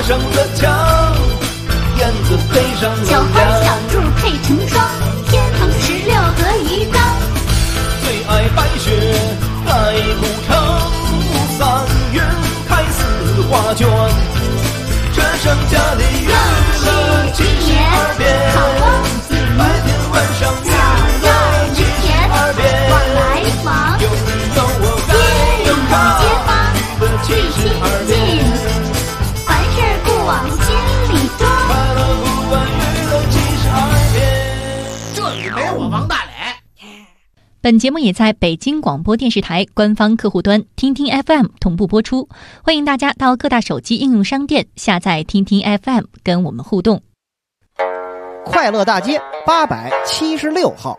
上的墙，燕子飞上楼小花梁， 小柱配成双，天堂16个鱼缸。 最爱白雪来古城，3月开4画卷，这剩下的娱乐72变，白天晚上娱乐72变， 往来忙， 有你有我街里看街坊的最亲 72 近， 变， 凡事不往心里装。 快乐不问娱乐72变。 这里没我王大磊。 本节目也在北京广播电视台官方客户端听听 FM 同步播出，欢迎大家到各大手机应用商店下载听听 FM 跟我们互动。 快乐大街876号，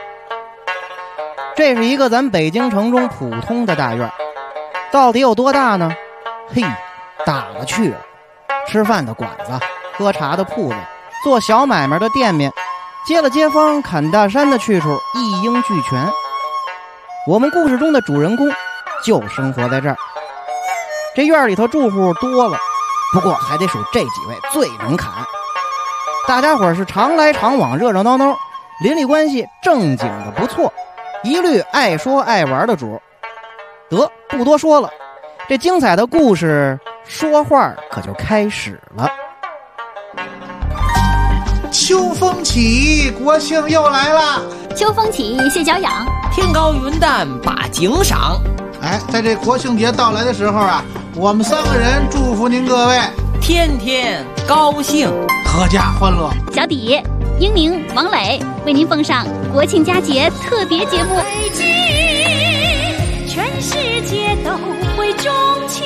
这是一个咱北京城中普通的大院，到底有多大呢？嘿，大了去了，吃饭的馆子，喝茶的铺子，做小买卖的店面，接了街坊砍大山的去处一应俱全。我们故事中的主人公就生活在这儿。这院里头住户多了，不过还得数这几位最能砍。大家伙是常来常往，热热闹闹，邻里关系正经的不错，一律爱说爱玩的主。得，不多说了，这精彩的故事说话可就开始了。 秋风起，国庆又来了。 秋风起，蟹脚痒。 天高云淡把景赏。 哎，在这国庆节到来的时候啊，我们3个人祝福您各位天天高兴， 阖家欢乐。 小底、英明、王磊为您奉上国庆佳节特别节目。 北京，全世界都会钟情。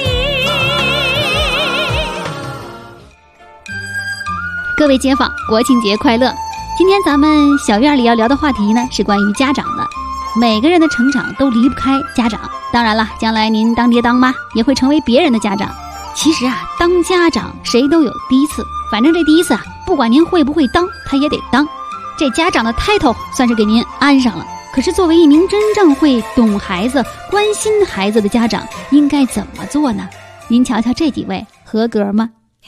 各位街坊，国庆节快乐！今天咱们小院里要聊的话题呢，是关于家长的。每个人的成长都离不开家长，当然了，将来您当爹当妈也会成为别人的家长。其实啊，当家长谁都有第一次，反正这第一次啊，不管您会不会当，他也得当。这家长的 title 算是给您安上了。可是作为一名真正会懂孩子、关心孩子的家长，应该怎么做呢？您瞧瞧这几位合格吗？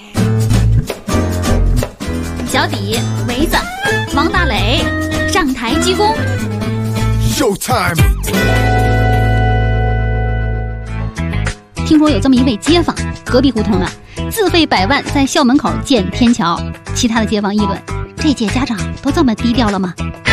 小底、维子、王大磊上台鞠躬。 Showtime！ 听说有这么一位街坊，隔壁胡同的，自费100万在校门口建天桥。其他的街坊议论：这届家长都这么低调了吗？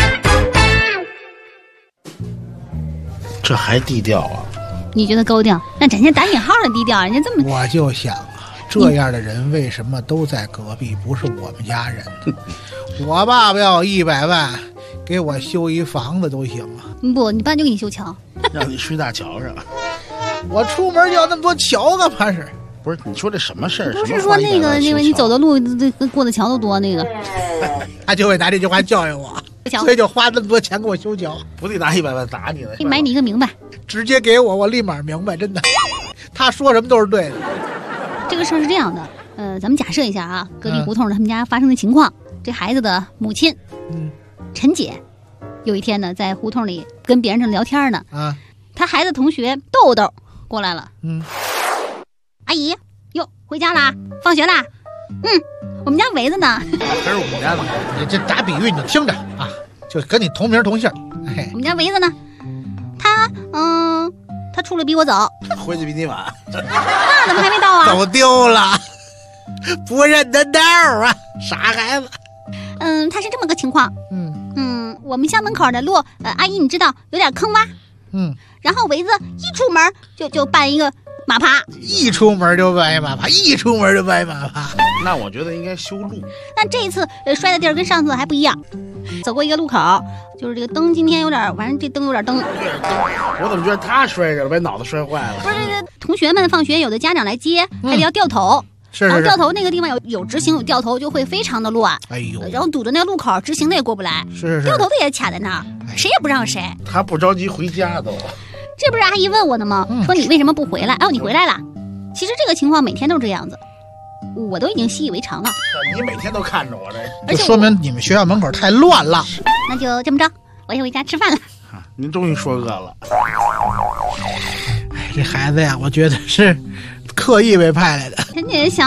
这还低调啊？ 你觉得高调？那人家打引号的低调，人家这么…… 我就想啊，这样的人为什么都在隔壁，不是我们家人？我爸爸要100万，给我修一房子都行啊。 不，你爸就给你修桥， 让你睡大桥上。 我出门就要那么多桥干嘛是？ 不是，你说这什么事儿？ 不是说那个，因为你走的路过的桥都多，那个。 他就会拿这句话教育我，所以就花那么多钱给我修桥。 不得拿100万打你了？ 买你一个明白， 直接给我，我立马明白，真的。他说什么都是对的。 这个事儿是这样的，咱们假设一下啊，隔壁胡同他们家发生的情况，这孩子的母亲，陈姐，有一天呢，在胡同里跟别人正聊天呢，他孩子同学豆豆过来了，阿姨，哟，回家啦？放学啦？我们家维子呢？ 还是我们家呢？你这打比喻你就听着啊，就跟你同名同姓。 我们家维子呢？他出来比我早， 回去比你晚。 那怎么还没到啊？ 走丢了，不认得道啊，傻孩子。 他是这么个情况。我们家门口的路，阿姨你知道有点坑洼。然后维子一出门就办一个马趴， 一出门就办一马趴，一出门就办一马趴。 那我觉得应该修路。 但这一次摔的地儿跟上次还不一样。走过一个路口，就是这个灯今天有点，反正这灯有点灯。 我怎么觉得他摔着了，把脑子摔坏了？ 不是，同学们放学有的家长来接，还得要掉头。 是然后掉头那个地方有直行有掉头，就会非常的乱。 哎呦， 然后堵着那个路口，直行的也过不来。 是掉头的也卡在那儿，谁也不让谁。 他不着急回家都。 这不是阿姨问我的吗？说你为什么不回来？你回来了。其实这个情况每天都是这样子，我都已经习以为常了。 你每天都看着我这， 就说明你们学校门口太乱了。 那就这么着，我也回家吃饭了。 您终于说饿了。 这孩子呀，我觉得是刻意被派来的。 人家想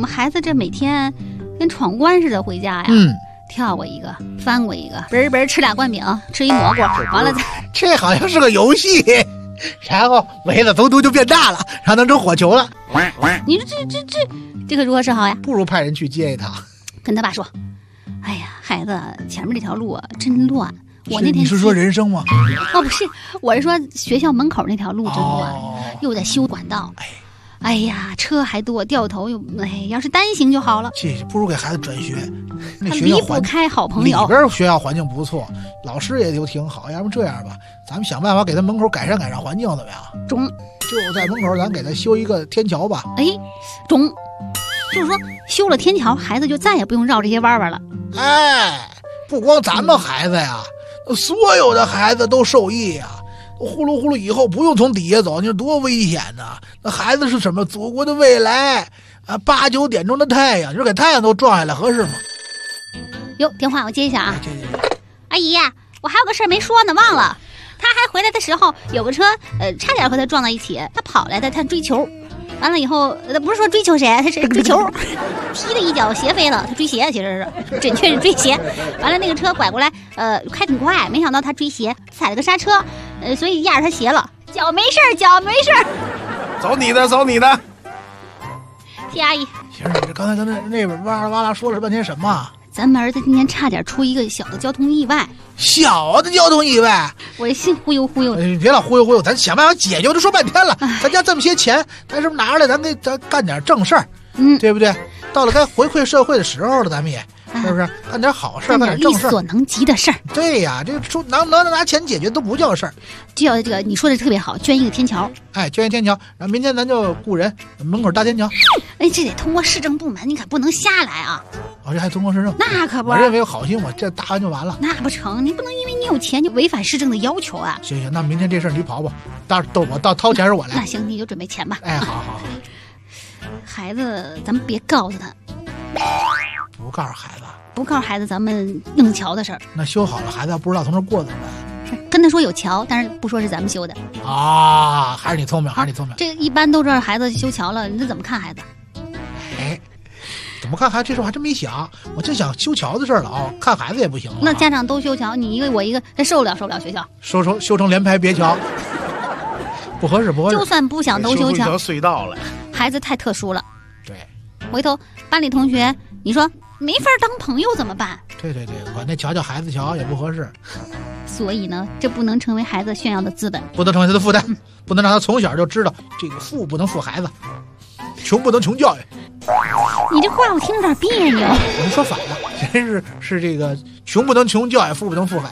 们孩子这每天跟闯关似的回家呀，跳过一个，翻过一个，嘣嘣吃俩灌饼，吃一蘑菇，完了再这好像是个游戏，然后围子从头就变大了，然后能成火球了。 你说这可如何是好呀？ 不如派人去接一趟， 跟他爸说，哎呀，孩子，前面这条路啊真乱。我那天你是说人生吗？ 哦，不是，我是说学校门口那条路真乱，又在修管道。哎呀，车还多，掉头又要是单行就好了。 这不如给孩子转学，那他学校离不开好朋友。 里边学校环境不错，老师也都挺好。要不这样吧，咱们想办法给他门口改善环境，怎么样？ 中， 就在门口咱给他修一个天桥吧。 中，就是说修了天桥，孩子就再也不用绕这些弯弯了。 不光咱们孩子呀，所有的孩子都受益呀。呼噜呼噜以后不用从底下走，你说多危险呐！那孩子是什么？祖国的未来啊！8、9点钟的太阳，你说给太阳都撞下来合适吗？ 哟，电话我接一下啊。 接。 阿姨，我还有个事儿没说呢，忘了。他还回来的时候，有个车差点和他撞到一起。他跑来的，他追球，完了以后，不是说追求谁，他是追球，踢了一脚鞋飞了。他追鞋，其实是准确是追鞋。完了那个车拐过来，开挺快，没想到他追鞋踩了个刹车，所以压着他鞋了。脚没事儿，脚没事儿。 走你的，走你的。 谢阿姨。 行，你这刚才那边哇啦哇啦说了半天什么？ 咱们儿子今天差点出一个小的交通意外。 小的交通意外？ 我心忽悠忽悠。 别老忽悠忽悠，咱想办法解决。都说半天了，咱家这么些钱，咱是不是拿出来，咱干点正事儿？对不对？到了该回馈社会的时候了，咱们也是不是干点好事，干点正事， 力所能及的事儿。 对呀，这说能拿钱解决都不叫事儿。 就要这个，你说的特别好，捐一个天桥。 捐一天桥，然后明天咱就雇人门口搭天桥。 这得通过市政部门，你可不能瞎来啊！ 这还通过市政？ 那可不。 我认为有好心，我这搭完就完了。 那不成，你不能因为你有钱就违反市政的要求啊！ 行，那明天这事儿你跑吧，我掏钱是我来。 那行，你就准备钱吧。 好。 孩子，咱们别告诉他。 不告诉孩子？ 不告诉孩子咱们弄桥的事儿。 那修好了，孩子要不知道从这过怎么办？ 跟他说有桥，但是不说是咱们修的。 还是你聪明，还是你聪明。 这一般都知道孩子修桥了，你这怎么看孩子？ 怎么看孩子？这事我还真没想，我真想修桥的事儿了看孩子也不行了。 那家长都修桥，你一个我一个，这受不了学校。 修成连排别桥，不合适。 就算不想都修桥， 修隧道了。 孩子太特殊了。 对， 回头班里同学，你说没法当朋友怎么办？ 对，我那桥叫孩子桥也不合适。 所以呢，这不能成为孩子炫耀的资本， 不能成为他的负担，不能让他从小就知道这个富不能富孩子，穷不能穷教育。 你这话我听着有点别扭。 我们说反了，真是这个穷不能穷教育，富不能富孩。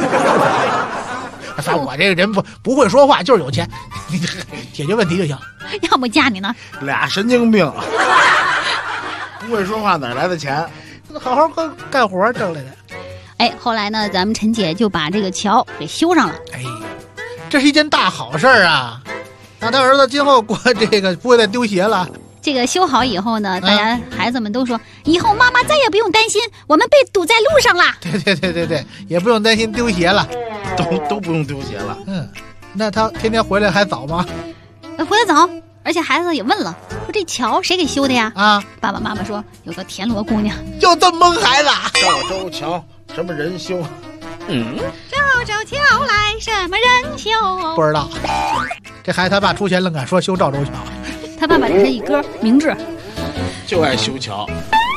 反正我这个人不会说话，就是有钱，解决问题就行。 要不嫁你呢？ 俩神经病，不会说话哪来的钱？ 好好干活挣来的。 后来呢，咱们陈姐就把这个桥给修上了。 这是一件大好事啊！让他儿子今后过这个不会再丢鞋了。 这个修好以后呢，大家孩子们都说，以后妈妈再也不用担心我们被堵在路上了。 对，也不用担心丢鞋了， 都不用丢鞋了。 那他天天回来还早吗？ 回来早，而且孩子也问了，说这桥谁给修的呀？爸爸妈妈说有个田螺姑娘。 就这么蒙孩子？ 赵州桥什么人修？ 赵州桥来什么人修？ 不知道。这孩子他爸出钱愣敢说修赵州桥。 他爸把这是一歌明智， 就爱修桥。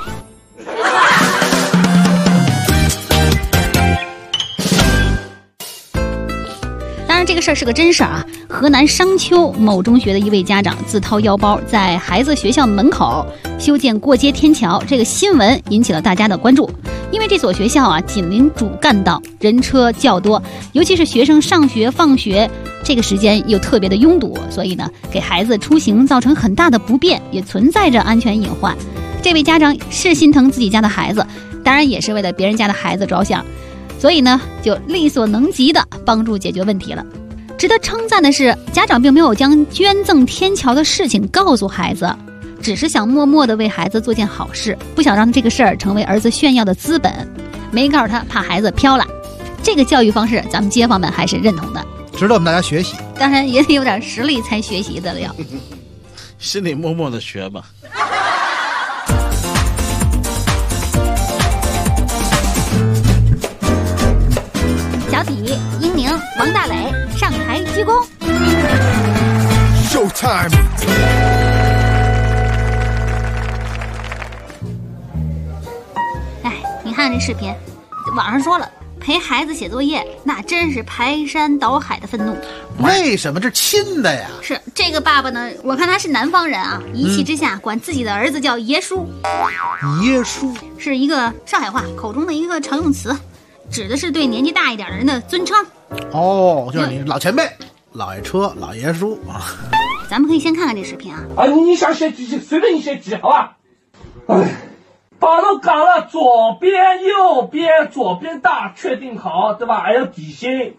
当然这个事儿是个真事儿啊！河南商丘某中学的一位家长自掏腰包，在孩子学校门口修建过街天桥，这个新闻引起了大家的关注。因为这所学校啊紧邻主干道，人车较多，尤其是学生上学放学这个时间又特别的拥堵，所以呢给孩子出行造成很大的不便，也存在着安全隐患。这位家长是心疼自己家的孩子，当然也是为了别人家的孩子着想，所以呢就力所能及的帮助解决问题了。值得称赞的是，家长并没有将捐赠天桥的事情告诉孩子，只是想默默地为孩子做件好事，不想让这个事儿成为儿子炫耀的资本，没告诉他，怕孩子飘了。这个教育方式咱们街坊们还是认同的， 值得我们大家学习。 当然也得有点实力才学习得了。 心里默默的学吧。 小体、英宁、王大磊上台鞠躬。 Showtime！ 哎，你看这视频，网上说了，陪孩子写作业那真是排山倒海的愤怒。 为什么这亲的呀？ 是这个爸爸呢，我看他是南方人啊，一气之下管自己的儿子叫爷叔。 爷叔是一个上海话口中的一个常用词，指的是对年纪大一点的人的尊称。 哦，就是你老前辈、老爷车、老爷叔啊。 咱们可以先看看这视频啊。 啊，你想写几随便你写几，好吧？哎，把都讲了，左边、右边，左边大，确定好，对吧？还有底薪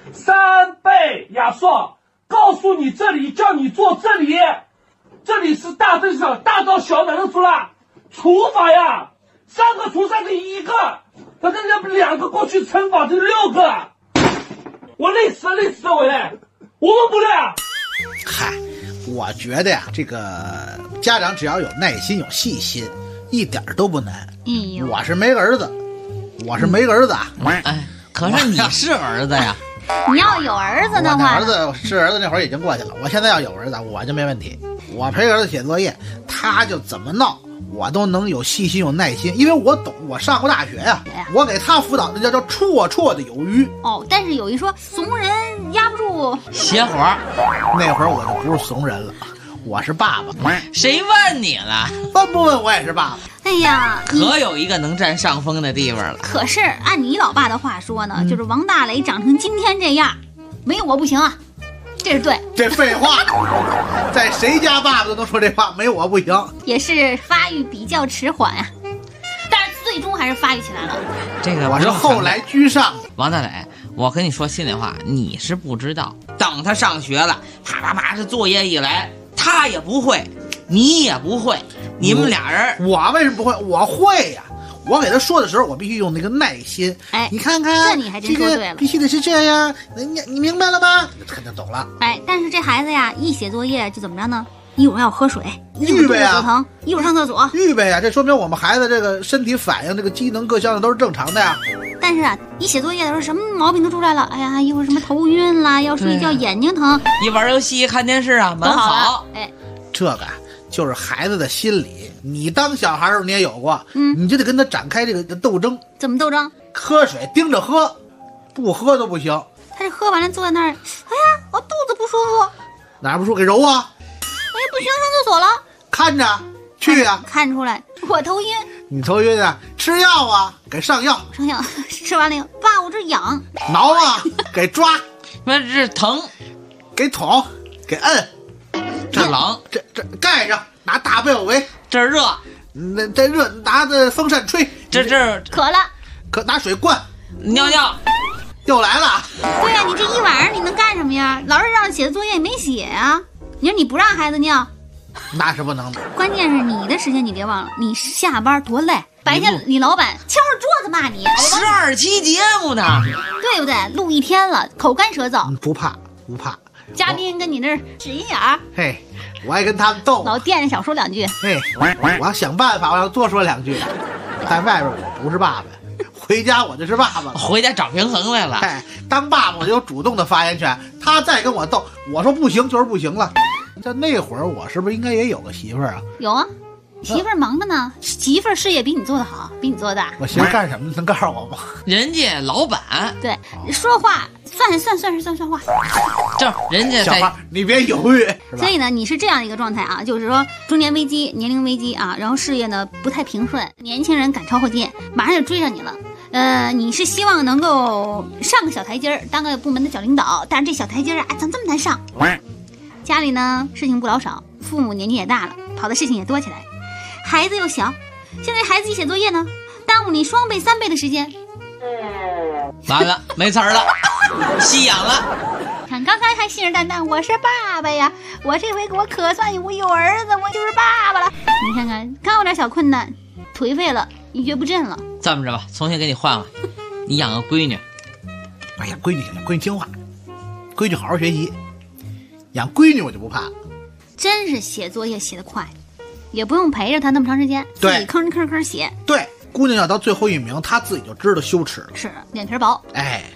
，3倍压缩，告诉你这里，叫你做这里，这里是大，这是小，大到小哪能做啦？除法呀，3个除3个1个，那2个过去乘法这6个，我累死了我嘞，我们不累啊。 嗨，我觉得呀，这个家长只要有耐心、有细心，一点都不难。我是没个儿子，啊。 哎，可是你是儿子呀。 你要有儿子的话， 儿子是儿子那会儿已经过去了。我现在要有儿子，我就没问题。我陪儿子写作业，他就怎么闹，我都能有细心、有耐心，因为我懂，我上过大学呀。我给他辅导，那叫绰绰的有余。 哦，但是有一说，怂人压不住邪火。 那会儿我就不是怂人了，我是爸爸。 谁问你了？ 问不问我也是爸爸。 哎呀， 可有一个能占上风的地方了。 可是按你老爸的话说呢，就是王大雷长成今天这样，没有我不行啊，这是对。 这废话，在谁家爸爸都能说这话，没我不行。 也是发育比较迟缓啊，但是最终还是发育起来了。 这个我是后来居上。 王大磊，我跟你说心里话，你是不知道，等他上学了，啪这作业一来，他也不会，你也不会，你们俩人。 我为什么不会？我会呀。我给他说的时候，我必须用那个耐心。 哎， 你看看， 这你还真说对了， 必须得是这样。你明白了吗？他就懂了。 哎，但是这孩子呀，一写作业就怎么着呢？一会儿要喝水，一会儿肚子疼，一会儿上厕所。 预备呀，这说明我们孩子这个身体反应、这个机能各项的都是正常的呀。 但是啊，一写作业的时候，什么毛病都出来了。哎呀，一会儿什么头晕啦，要睡觉，眼睛疼。 一玩游戏、看电视啊，蛮好。 哎， 这个就是孩子的心理。你当小孩时候你也有过，你就得跟他展开这个斗争。 怎么斗争？ 喝水盯着喝，不喝都不行。 他是喝完了坐在那儿，哎呀，我肚子不舒服。 哪不舒服给揉啊？ 哎，不行，上厕所了。 看着去呀， 看出来我头晕。 你头晕啊？吃药啊，给上药。 上药，吃完了，爸，我这痒。 挠啊，给抓。 那这疼， 给捅，给摁。 这冷， 这盖上，拿大被子围。 这热， 这热，拿着风扇吹。 这渴了， 拿水灌。 尿尿， 又来了。 对呀，你这一晚上你能干什么呀？老师让写的作业也没写啊。你说你不让孩子尿， 那是不能的。 关键是你的时间你别忘了，你下班多累，白天你老板敲着桌子骂你 ，12期节目呢， 对不对？录一天了，口干舌燥。 不怕。 嘉宾跟你那儿指一眼儿， 嘿，我爱跟他们斗， 老惦着少说两句。 嘿，我要想办法，我要多说两句。在外边我不是爸爸，回家我就是爸爸， 回家找平衡来了。 哎，当爸爸我就有主动的发言权。他再跟我斗，我说不行就是不行了。在那会儿，我是不是应该也有个媳妇儿啊？ 有啊，媳妇儿忙着呢，媳妇儿事业比你做得好，比你做得大。 我媳妇儿干什么？能告诉我吗？ 人家老板， 对，说话算话。 就是人家小孩，你别犹豫。 所以呢，你是这样一个状态啊，就是说中年危机、年龄危机啊，然后事业呢不太平顺，年轻人赶超后进，马上就追上你了。你是希望能够上个小台阶儿，当个部门的小领导，但是这小台阶儿啊，怎么这么难上？家里呢事情不老少，父母年纪也大了，跑的事情也多起来，孩子又小，现在孩子一写作业呢，耽误你2倍3倍的时间。 完了，没词儿了，吸氧了。 看刚才还信誓旦旦我是爸爸呀，我这回我可算有儿子，我就是爸爸了。你看看，刚有点小困难，颓废了，一蹶不振了。 这么着吧，重新给你换换，你养个闺女。 哎呀，闺女行，闺女听话，闺女好好学习。养闺女我就不怕了。 真是写作业写得快，也不用陪着她那么长时间，自己吭吭吭写。 对，姑娘要到最后一名，她自己就知道羞耻了。 是脸皮薄。 哎，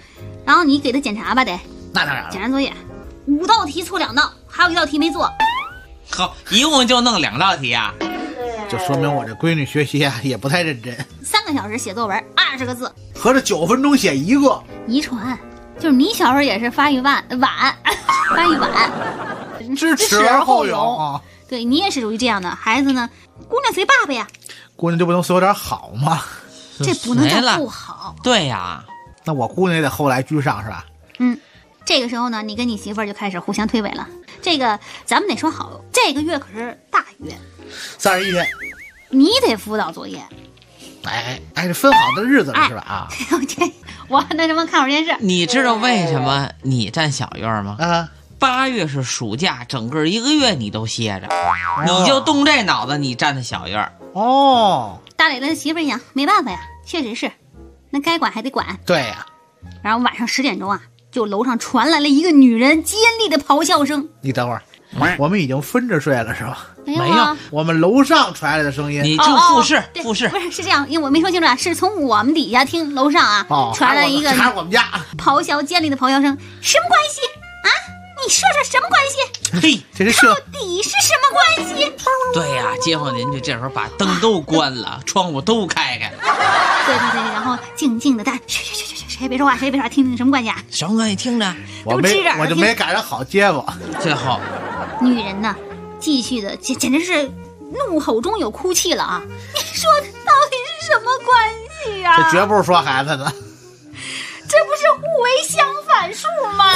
然后你给他检查吧，得那当然了， 检查作业，5道题错2道，还有1道题没做。 好，一共就弄2道题啊， 就说明我这闺女学习啊也不太认真。 3个小时写作文，20个字， 合着9分钟写1个。 遗传，就是你小时候也是发育晚，发育晚， 知耻而后勇啊。 对你也是属于这样的孩子呢。姑娘随爸爸呀， 姑娘就不能随我点好吗？ 这不能叫不好。 对呀， 那我姑娘也得后来居上是吧？ 这个时候呢，你跟你媳妇儿就开始互相推诿了。这个咱们得说好，这个月可是大月 ，31天， 你得辅导作业。 哎，这分好的日子了是吧？啊， 我那什么看会儿电视。 你知道为什么你占小月吗？ 啊 ，8月是暑假，整个1个月你都歇着，你就动这脑子，你占的小月。 哦， 大磊的媳妇儿一想，没办法呀，确实是，那该管还得管。 对呀。 然后晚上10点钟啊，就楼上传来了一个女人尖利的咆哮声。 你等会儿，我们已经分着睡了是吧？ 没有， 我们楼上传来的声音。 你就复试， 不是这样，因为我没说清楚啊，是从我们底下听楼上啊传来一个还是我们家咆哮尖利的咆哮声，什么关系啊？你说什么关系？ 嘿， 这是到底是什么关系？ 对呀，街坊邻居这时候把灯都关了，窗户都开开。 对，然后静静的谁也别说话，谁也别说话，听听什么关系啊？ 什么关系？听着， 我就没赶上好街坊。 最后， 女人呢，继续的简直是怒吼中有哭泣了啊！你说到底是什么关系啊？ 这绝不是说孩子的。 这不是互为相反数吗？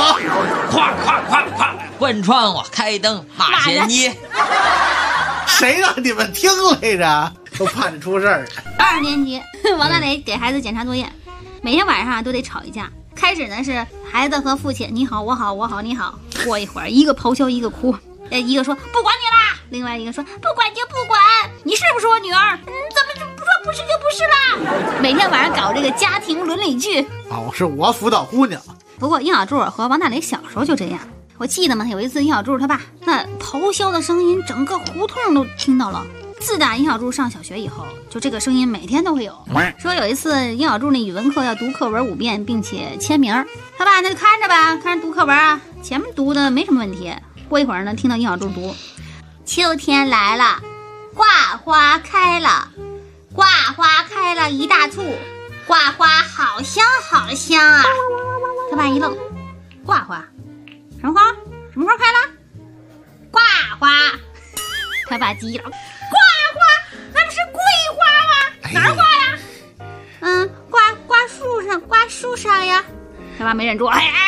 咵，关窗户，开灯，骂贤妻。 谁让你们听来着？都怕你出事儿。 2年级，王大磊给孩子检查作业，每天晚上都得吵一架。开始呢是孩子和父亲你好我好我好你好，过一会儿一个咆哮一个哭，一个说不管你啦，另外一个说不管就不管，你是不是我女儿？怎么就不说不是就不是啦？每天晚上搞这个家庭伦理剧。 是我辅导姑娘。 不过殷小柱和王大磊小时候就这样，我记得嘛，有一次殷小柱他爸那咆哮的声音，整个胡同都听到了。自打殷小柱上小学以后，就这个声音每天都会有。说有一次殷小柱那语文课要读课文5遍，并且签名，他爸那就看着吧，看着读课文啊，前面读的没什么问题。过一会儿呢，听到殷小柱读：秋天来了，挂花开了，挂花开了一大簇，挂花好香好香啊！他爸一愣，挂花？什么花？什么花开了？挂花！他爸急了，挂花？那不是桂花吗？哪儿挂呀？挂树上呀！他爸没忍住，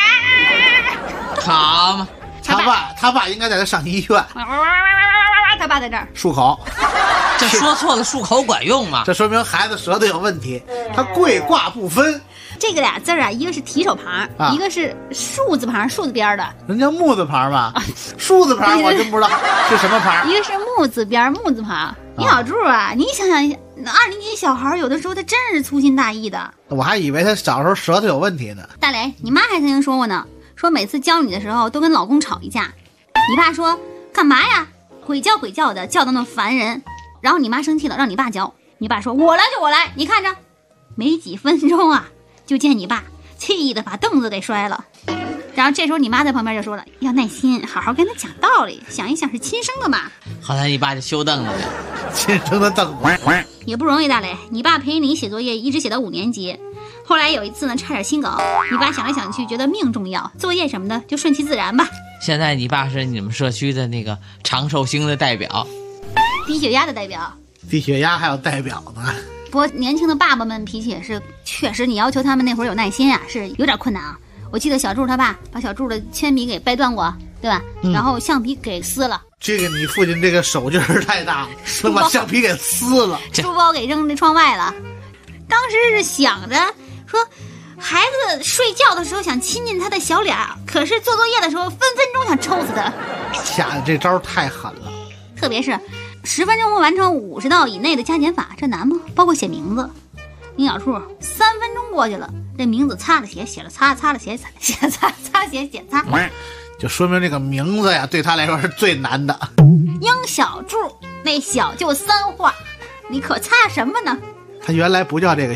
好嘛！ 他爸应该在这上医院。 他爸在这儿漱口。 这说错了，漱口管用吗？ 这说明孩子舌头有问题，他桂挂不分。 这个俩字啊，一个是提手旁，一个是竖字旁，竖字边的。 人家木字旁吧？竖字旁我真不知道是什么旁。 一个是木字边，木字旁。殷小柱啊，你想想，2年级小孩有的时候他真是粗心大意的。 我还以为他小时候舌头有问题呢。 大雷，你妈还曾经说过呢，说每次教你的时候都跟老公吵一架，你爸说干嘛呀？鬼叫的，叫到那烦人。然后你妈生气了，让你爸教。你爸说我来就我来，你看着。没几分钟啊，就见你爸气得把凳子给摔了。然后这时候你妈在旁边就说了，要耐心，好好跟他讲道理，想一想是亲生的嘛。 后来你爸就修凳子了， 亲生的凳子也不容易。大磊，你爸陪你写作业一直写到5年级，后来有一次呢差点心梗，你爸想来想去觉得命重要，作业什么的就顺其自然吧。 现在你爸是你们社区的那个长寿星的代表， 低血压的代表。 低血压还有代表呢。 不过年轻的爸爸们脾气也是，确实你要求他们那会儿有耐心啊，是有点困难啊。我记得小柱他爸把小柱的铅笔给掰断过，对吧？然后橡皮给撕了。 这个你父亲这个手劲儿太大了，能把橡皮给撕了， 书包给扔这窗外了。当时是想着说，孩子睡觉的时候想亲近他的小脸，可是做作业的时候分分钟想抽死他。 下的这招太狠了， 特别是10分钟完成50道以内的加减法，这难吗？包括写名字。殷小柱3分钟过去了，这名字擦了写，写了擦，擦了写，写了擦，擦写写擦， 就说明这个名字呀，对他来说是最难的。 殷小柱，那小就3画，你可擦什么呢？ 他原来不叫这个小，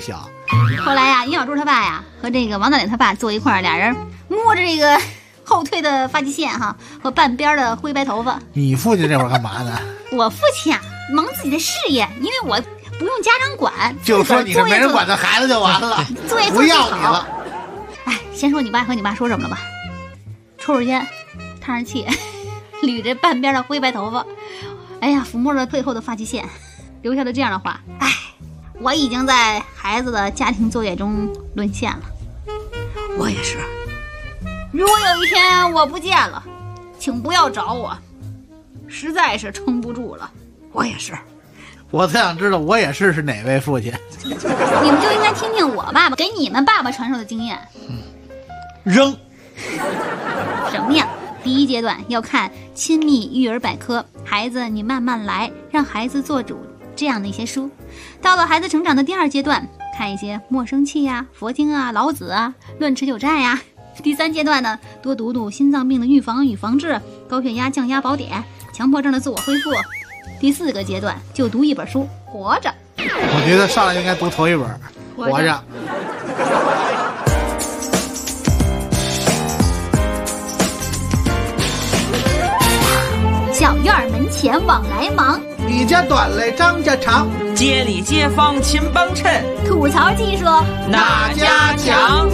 后来呀，于小柱他爸呀和这个王大脸他爸坐一块儿，俩人摸着这个后退的发际线哈和半边的灰白头发。 你父亲这会儿干嘛呢？ 我父亲啊，忙自己的事业，因为我不用家长管， 就说你是没人管的孩子就完了， 作业不要你了。 哎，先说你爸和你妈说什么了吧？抽着烟，叹着气，捋着半边的灰白头发，哎呀，抚摸着背后的发际线，留下了这样的话：哎，我已经在孩子的家庭作业中沦陷了。我也是。如果有一天我不见了，请不要找我，实在是撑不住了。我也是。 我才想知道我也是哪位父亲。 你们就应该听听我爸爸给你们爸爸传授的经验。 扔。 什么呀？第一阶段要看亲密育儿百科，孩子你慢慢来，让孩子做主这样的一些书。到了孩子成长的第二阶段，看一些莫生气呀、佛经啊、老子啊、论持久战呀。第三阶段呢，多读读心脏病的预防与防治、高血压降压宝典、强迫症的自我恢复。第四个阶段就读一本书，活着。 我觉得上来应该读头一本，活着。 小院门前往来忙， 李家短嘞张家长， 街里街坊勤帮衬， 吐槽技术哪家强？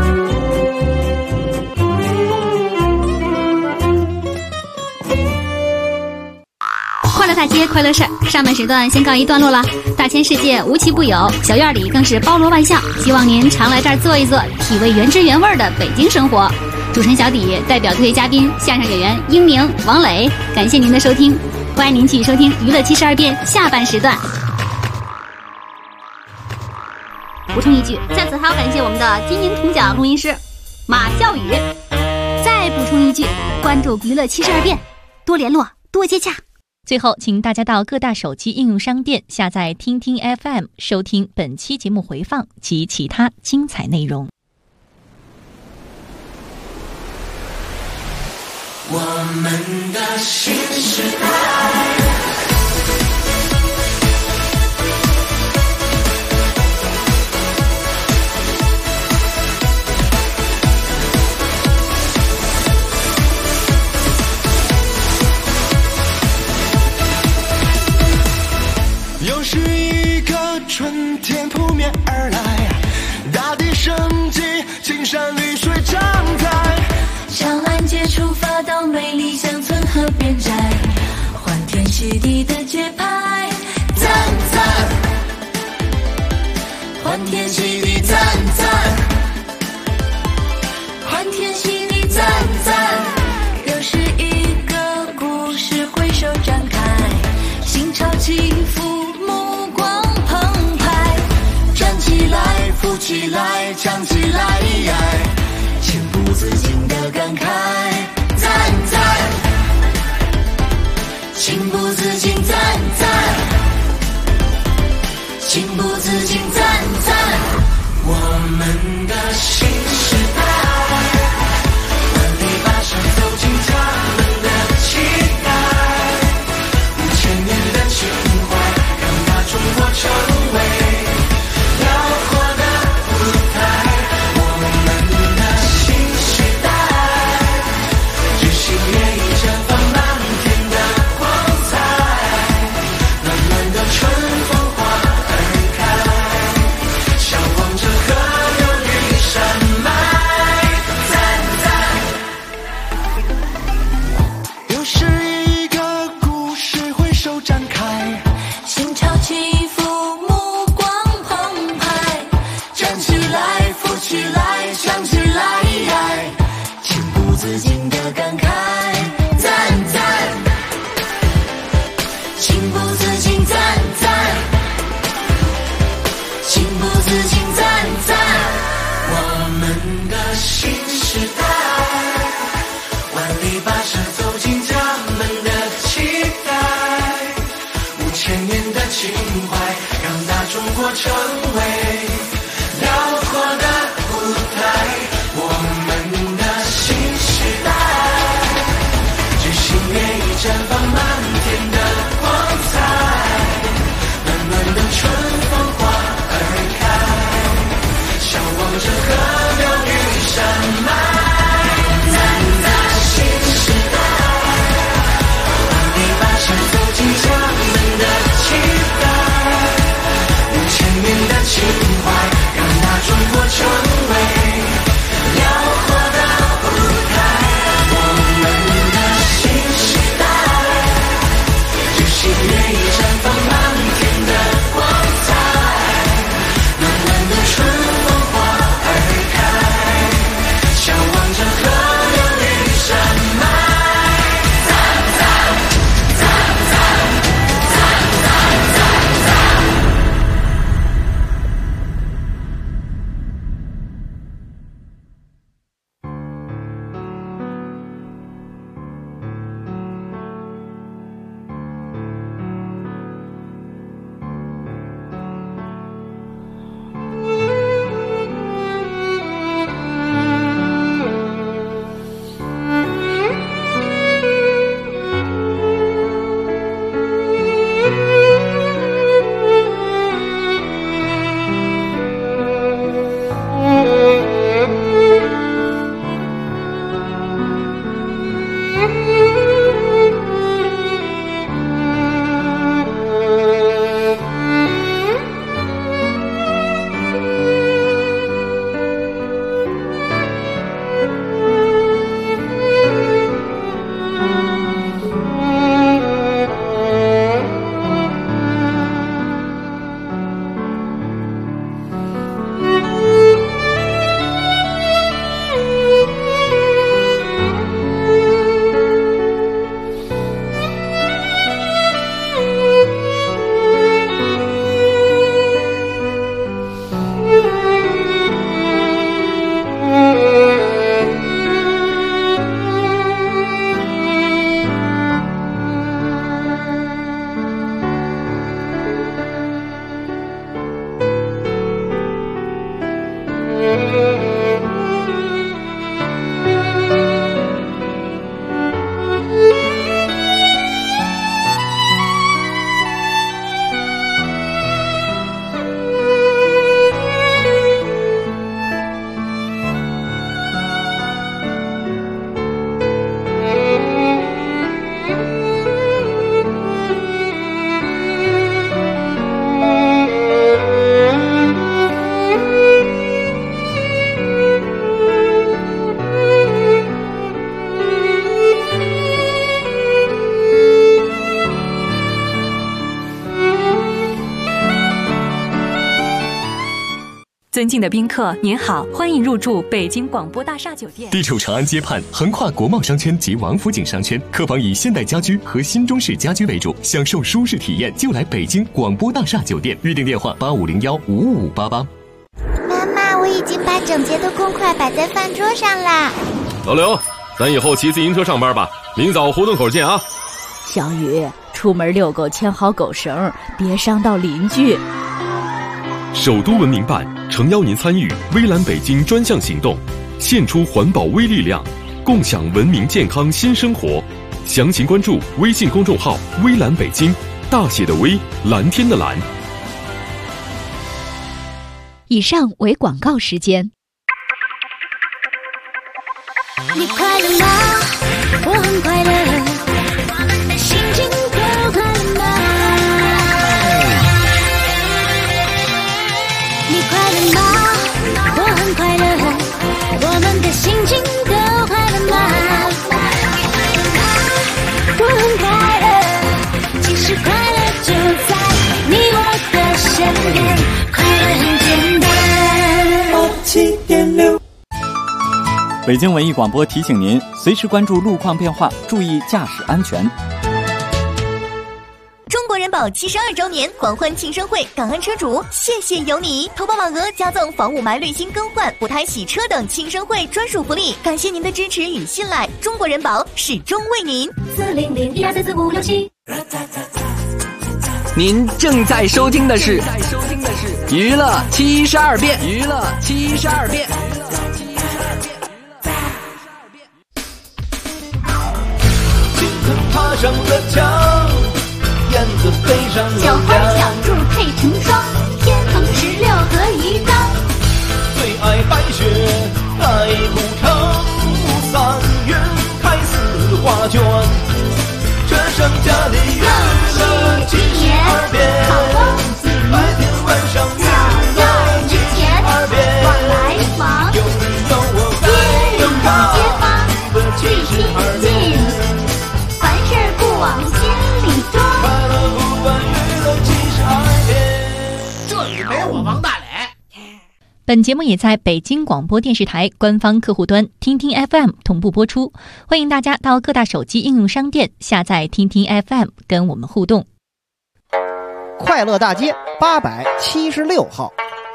快乐大街快乐事儿，上半时段先告一段落了。大千世界无奇不有，小院里更是包罗万象。希望您常来这儿坐一坐，体味原汁原味的北京生活。主持人小底代表特约嘉宾相声演员英明、王磊，感谢您的收听，欢迎您继续收听娱乐72变下半时段。补充一句，在此还要感谢我们的金银铜奖录音师马笑宇。再补充一句，关注娱乐72变，多联络，多接洽。 最后，请大家到各大手机应用商店下载听听 FM， 收听本期节目回放及其他精彩内容。 我们的新时代，又是一个春天扑面而来，大地生机，青山绿水长在， 向岸街出发到美丽乡村河边寨，欢天喜地的节拍，赞赞，欢天喜地赞赞，欢天喜地赞赞，又是一个故事挥手展开，心潮起伏，目光澎湃，站起来，扶起来，唱起来，情不自禁的感慨，赞赞，情不自禁赞赞，情不自禁赞赞，我们的新时代，万里跋涉走进他们的期待，5000年的情怀，让大中国成为辽阔的舞台，我们的新时代，只心愿意绽放满天的光彩，暖暖的春风花儿开，向往着河流与山脉，赞赞，又是一个故事挥手展开，心潮起伏，目光澎湃，站起来，扶起来，唱起来，情不自禁的感慨，赞赞，情不自禁赞赞，情不自禁赞赞，我们的新时代，万里跋涉走进他们的期待，5000年的情怀，让大中国成为辽阔的舞台，我们的新时代，只心愿意绽放满天的光彩，暖暖的春风花儿开， 尊敬的宾客，您好，欢迎入住北京广播大厦酒店。 地处长安街畔，横跨国贸商圈及王府井商圈，客房以现代家居和新中式家居为主，享受舒适体验就来北京广播大厦酒店。预订电话8501-55588。 妈妈，我已经把整洁的公筷摆在饭桌上啦。 老刘，咱以后骑自行车上班吧，明早胡同口见啊。 小雨，出门遛狗牵好狗绳，别伤到邻居。 首都文明办诚邀您参与微蓝北京专项行动，献出环保微力量，共享文明健康新生活。详情关注微信公众号微蓝北京，大写的微，蓝天的蓝。 以上为广告时间。 你快乐吗？我很快乐，我们的心情都快乐吗？你快乐吗？我很快乐，我们的心情都快乐吗？我很快乐，其实快乐就在你我的身边，快乐很简单。7.6 北京文艺广播提醒您，随时关注路况变化，注意驾驶安全。 中国人保72周年狂欢庆生会，感恩车主，谢谢有你！投保网额加赠防雾霾滤芯更换、补胎洗车等庆生会专属福利，感谢您的支持与信赖，中国人保始终为您。400-1234567。 您正在收听的是娱乐72变，娱乐72变。 爬上了墙，燕子飞上了小花小兔配成双，天横16和鱼缸。 最爱白雪，爱古城，3月开4画卷。这剩下的娱乐72变，白天晚上娱乐72变。 往来往， 有你有我还有他， 街坊去亲近。往心里装， 快乐不断娱乐72变。 这里没我王大磊。 本节目也在北京广播电视台官方客户端听听 FM 同步播出，欢迎大家到各大手机应用商店下载听听 FM 跟我们互动。 快乐大街876号，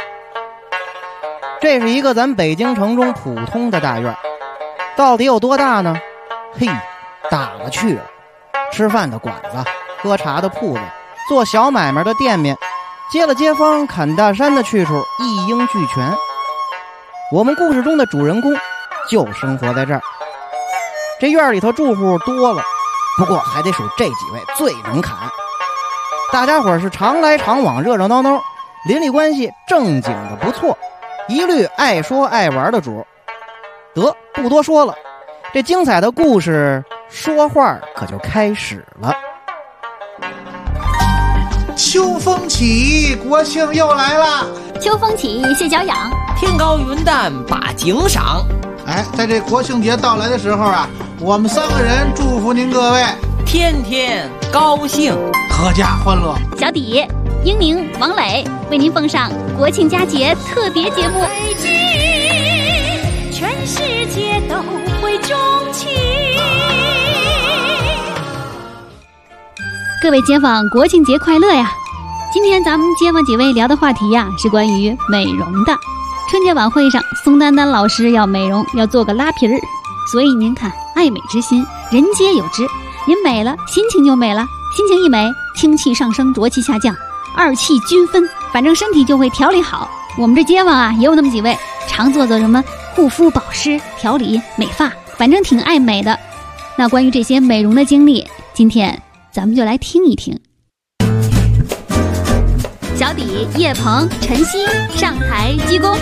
这是一个咱北京城中普通的大院，到底有多大呢？嘿，大了去了。吃饭的馆子，喝茶的铺子，做小买卖的店面，接了街坊砍大山的去处一应俱全。我们故事中的主人公就生活在这儿。这院里头住户多了，不过还得数这几位最能砍。大家伙是常来常往，热热闹闹，邻里关系正经的不错，一律爱说爱玩的主。得，不多说了，这精彩的故事说话可就开始了。 秋风起，国庆又来了。 秋风起，蟹脚痒， 天高云淡把景赏。 哎，在这国庆节到来的时候啊，我们3个人祝福您各位天天高兴， 阖家欢乐。 小底、英宁、王磊为您奉上国庆佳节特别节目。 北京，全世界都会钟情。 各位街坊，国庆节快乐呀！今天咱们街坊几位聊的话题呀，是关于美容的。春节晚会上，宋丹丹老师要美容，要做个拉皮儿，所以您看，爱美之心，人皆有之。您美了，心情就美了，心情一美，清气上升，浊气下降，2气均分，反正身体就会调理好。我们这街坊啊，也有那么几位，常做什么护肤、保湿、调理、美发，反正挺爱美的。那关于这些美容的经历，今天咱们就来听一听。小底、叶鹏、陈曦上台鞠躬。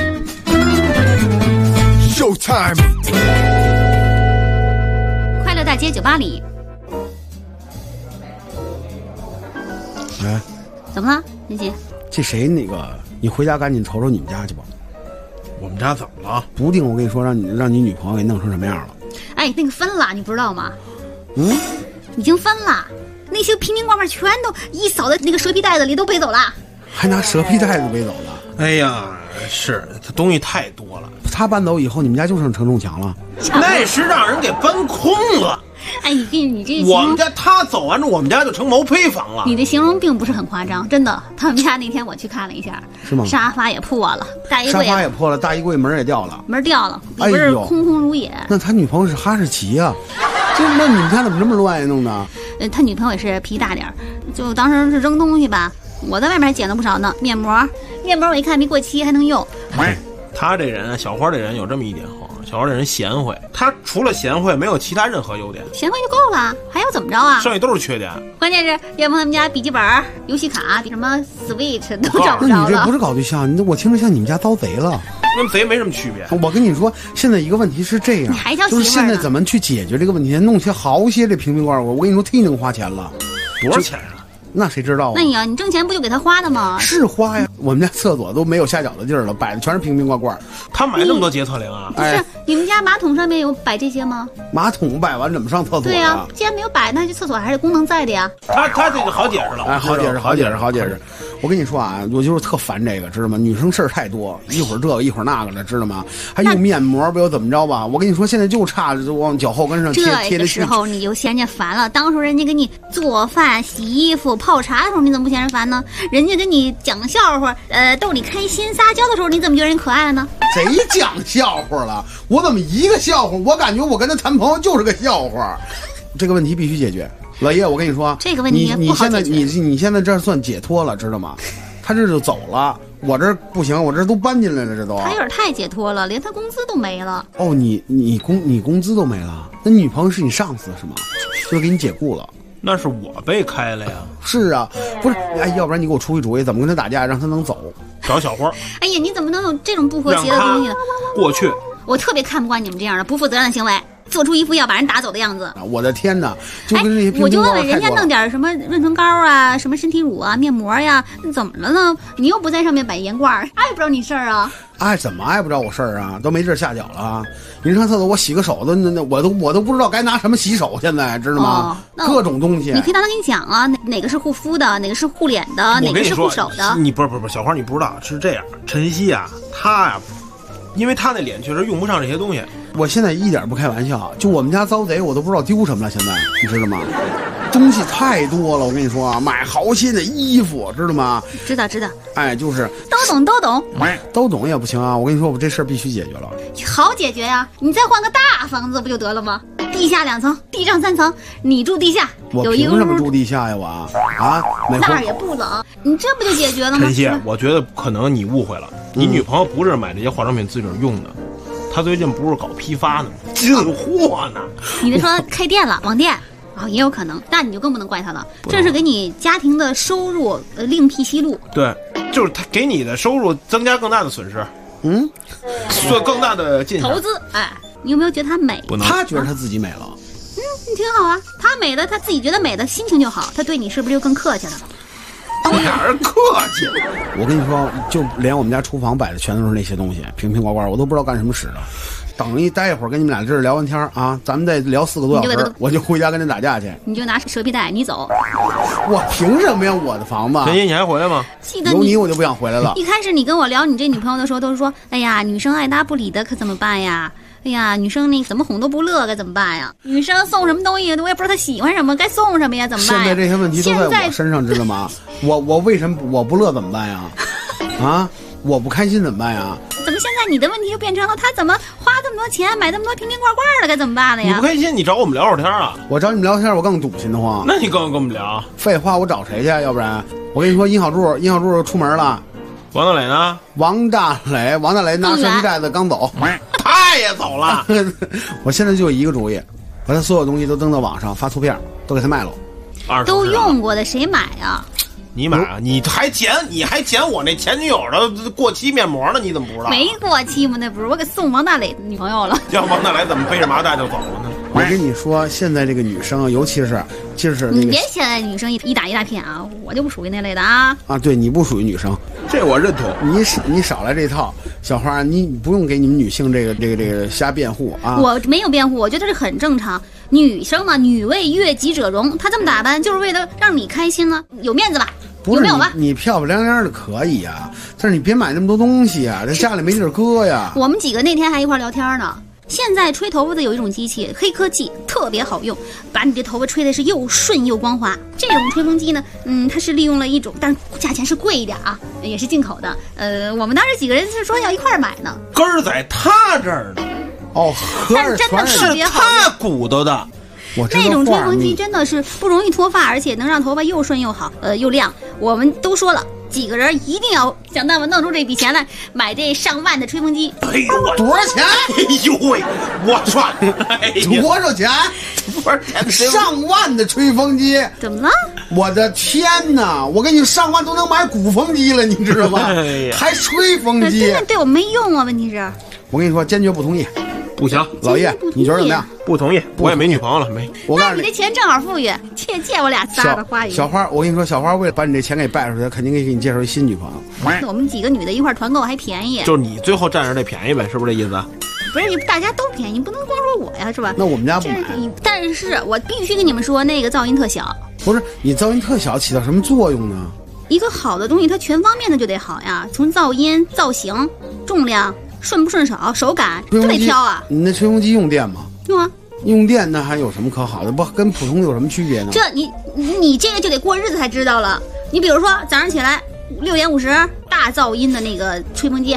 Showtime！ 快乐大街酒吧里。 哎， 怎么了，陈曦？ 这谁那个？你回家赶紧瞅瞅你们家去吧。 我们家怎么了？ 不定我跟你说，让你女朋友给弄成什么样了？ 哎，那个分了，你不知道吗？ 嗯， 已经分了。那些瓶瓶罐罐全都一扫在那个蛇皮袋子里都背走了。 还拿蛇皮袋子背走了？ 哎呀， 是他东西太多了。 他搬走以后，你们家就剩承重墙了。 那是让人给搬空了。 哎，你这我们家他走完之后，我们家就成毛坯房了。 你的形容并不是很夸张，真的。他们家那天我去看了一下， 是吗？ 沙发也破了，大衣柜沙发也破了，大衣柜门也掉了， 门掉了，里边是空空如也。 那他女朋友是哈士奇啊？那你们家怎么这么乱呀？弄的？ 他女朋友也是脾气大点儿，就当时是扔东西吧。我在外面还捡了不少呢，面膜我一看没过期还能用。 他这人啊，小花这人有这么一点好，小花这人贤惠，他除了贤惠没有其他任何优点， 贤惠就够了，还要怎么着啊？ 剩下都是缺点。 关键是叶鹏他们家笔记本、游戏卡、什么 Switch 都找不着了。 那你这不是搞对象，我听着像你们家遭贼了。 跟贼没什么区别。 我跟你说，现在一个问题是这样， 你还叫媳妇儿呢？ 就是现在怎么去解决这个问题？弄些好些这瓶瓶罐罐，我跟你说，忒能花钱了。 多少钱啊？ 那谁知道啊？ 那你挣钱不就给他花的吗？ 是花呀，我们家厕所都没有下脚的地儿了，摆的全是瓶瓶罐罐。 他买那么多洁厕灵啊？ 不是，你们家马桶上面有摆这些吗？ 马桶摆完怎么上厕所？ 对呀，既然没有摆，那这厕所还是功能在的呀。 他这个好解释了， 好解释。我跟你说啊，我就是特烦这个，知道吗？女生事儿太多，一会儿这个一会儿那个的，知道吗？还用面膜，不又怎么着吧？我跟你说，现在就差往脚后跟上贴这个时候你就嫌人家烦了。当初人家给你做饭、洗衣服、泡茶的时候，你怎么不嫌人烦呢？人家给你讲笑话，逗你开心、撒娇的时候，你怎么觉得人可爱了呢？ 谁讲笑话了？我怎么一个笑话？我感觉我跟他谈朋友就是个笑话。这个问题必须解决。老爷，我跟你说， 这个问题你现在你现在这算解脱了，知道吗？他这就走了，我这不行，我这都搬进来了，这都。 他有点太解脱了，连他工资都没了。 哦，你工资都没了？那女朋友是你上司是吗？就给你解雇了？ 那是我被开了呀。 是啊，不是，哎，要不然你给我出一主意，怎么跟他打架让他能走？ 找小花。 哎呀，你怎么能有这种不和谐的东西呢？ 过去， 我特别看不惯你们这样的不负责任的行为。做出一副要把人打走的样子， 我的天哪！就跟这些我就问问人家弄点什么润唇膏啊，什么身体乳啊，面膜呀，怎么了呢？你又不在上面摆盐罐，碍不着你事儿啊？ 怎么碍不着我事儿啊？都没地儿下脚了。你上厕所我洗个手都我都不知道该拿什么洗手，现在知道吗？各种东西。 你可以让他给你讲啊，哪个是护肤的，哪个是护脸的，哪个是护手的。 你不是小花，你不知道是这样。晨曦啊，他呀，因为他那脸确实用不上这些东西。 我现在一点不开玩笑，就我们家遭贼，我都不知道丢什么了。现在你知道吗？东西太多了，我跟你说啊，买好些的衣服，知道吗？ 知道。 哎，就是都懂也不行啊！我跟你说，我这事儿必须解决了。 好解决呀，你再换个大房子不就得了吗？地下2层，地上3层，你住地下。 我凭什么住地下呀？我啊， 那儿也不冷，你这不就解决了吗？ 晨曦，我觉得可能你误会了，你女朋友不是买这些化妆品自个儿用的。他最近不是搞批发呢吗？进货呢。 你别说开店了，网店也有可能，那你就更不能怪他了。这是给你家庭的收入另辟蹊路。 对，就是他给你的收入增加更大的损失，做更大的进投资。哎，你有没有觉得他美？ 他觉得他自己美了。 你挺好啊，他美的，他自己觉得美的，心情就好，他对你是不是就更客气了？ 哪儿客气？ 我跟你说，就连我们家厨房摆的全都是那些东西，瓶瓶罐罐，我都不知道干什么使的。待一会儿跟你们俩这儿聊完天啊，咱们再聊4个多小时，我就回家跟他打架去。 你就拿蛇皮袋，你走。 我凭什么呀？我的房子。 晨曦，你还回来吗？ 有你我就不想回来了。 一开始你跟我聊你这女朋友的时候，都是说，哎呀，女生爱搭不理的可怎么办呀？哎呀，女生那怎么哄都不乐，该怎么办呀？女生送什么东西，我也不知道她喜欢什么，该送什么呀？怎么办呀？ 现在这些问题都在我身上，知道吗？我为什么我不乐怎么办呀？啊，我不开心怎么办呀？ 怎么现在你的问题就变成了他怎么花这么多钱买这么多瓶瓶罐罐的，该怎么办了呀？ 你不开心，你找我们聊会儿天啊！ 我找你们聊天，我更堵心的慌。 那你更跟我们聊？ 废话，我找谁去？要不然我跟你说，殷小柱出门了。 王大磊呢？ 王大磊拿蛇皮袋子刚走， 他也走了。 我现在就有一个主意，把他所有东西都登到网上，发图片，都给他卖了。 都用过的谁买呀？ 你买啊？你还捡我那前女友的过期面膜呢？你怎么不知道？ 没过期吗？那不是我给送王大磊的女朋友了。 要王大磊怎么背着麻袋就走了呢？ 我跟你说，现在这个女生，尤其是就是你别现在女生一打一大片啊，我就不属于那类的啊。 对，你不属于女生， 这我认同。 你少来这套，小花，你不用给你们女性这个瞎辩护啊。 我没有辩护，我觉得这很正常。女生嘛，女为悦己者容，她这么打扮就是为了让你开心呢，有面子吧？ 不是有没有吧？ 你漂漂亮亮的可以啊，但是你别买那么多东西啊，这家里没地儿搁呀。 我们几个那天还一块聊天呢。现在吹头发的有一种机器，黑科技，特别好用，把你的头发吹的是又顺又光滑。这种吹风机呢，它是利用了一种，但是价钱是贵一点啊，也是进口的。我们当时几个人是说要一块买呢。 根儿在他这儿呢。 哦，合着真的特别好他鼓捣的。 那种吹风机真的是不容易脱发，而且能让头发又顺又好，又亮。我们都说了，几个人一定要想办法弄出这笔钱来买这上万的吹风机。 哎呦， 多少钱？ 哎呦喂，我算， 多少钱？上万的吹风机？ 怎么了？ 我的天哪！我跟你上万都能买鼓风机了，你知道吗？还吹风机？ 真的对我没用啊！问题是， 我跟你说，坚决不同意。 不行， 老叶，你觉得怎么样？ 不同意，我也没女朋友了，没。 我告诉你，这钱正好富裕，借我俩仨的花语。 小花，我跟你说，小花为了把你这钱给败出去，肯定给你介绍一新女朋友。 我们几个女的一块团购还便宜， 就是你最后占着这便宜呗，是不是这意思？ 不是，大家都便宜，不能光说我呀，是吧？ 那我们家不买。 但是我必须跟你们说，那个噪音特小。 不是，你噪音特小起到什么作用呢？ 一个好的东西，它全方面的就得好呀，从噪音、造型、重量。顺不顺手，手感都得挑啊！ 你那吹风机用电吗？ 用啊。 用电那还有什么可好的？不跟普通有什么区别呢？ 这你这个就得过日子才知道了。你比如说早上起来6点50，大噪音的那个吹风机，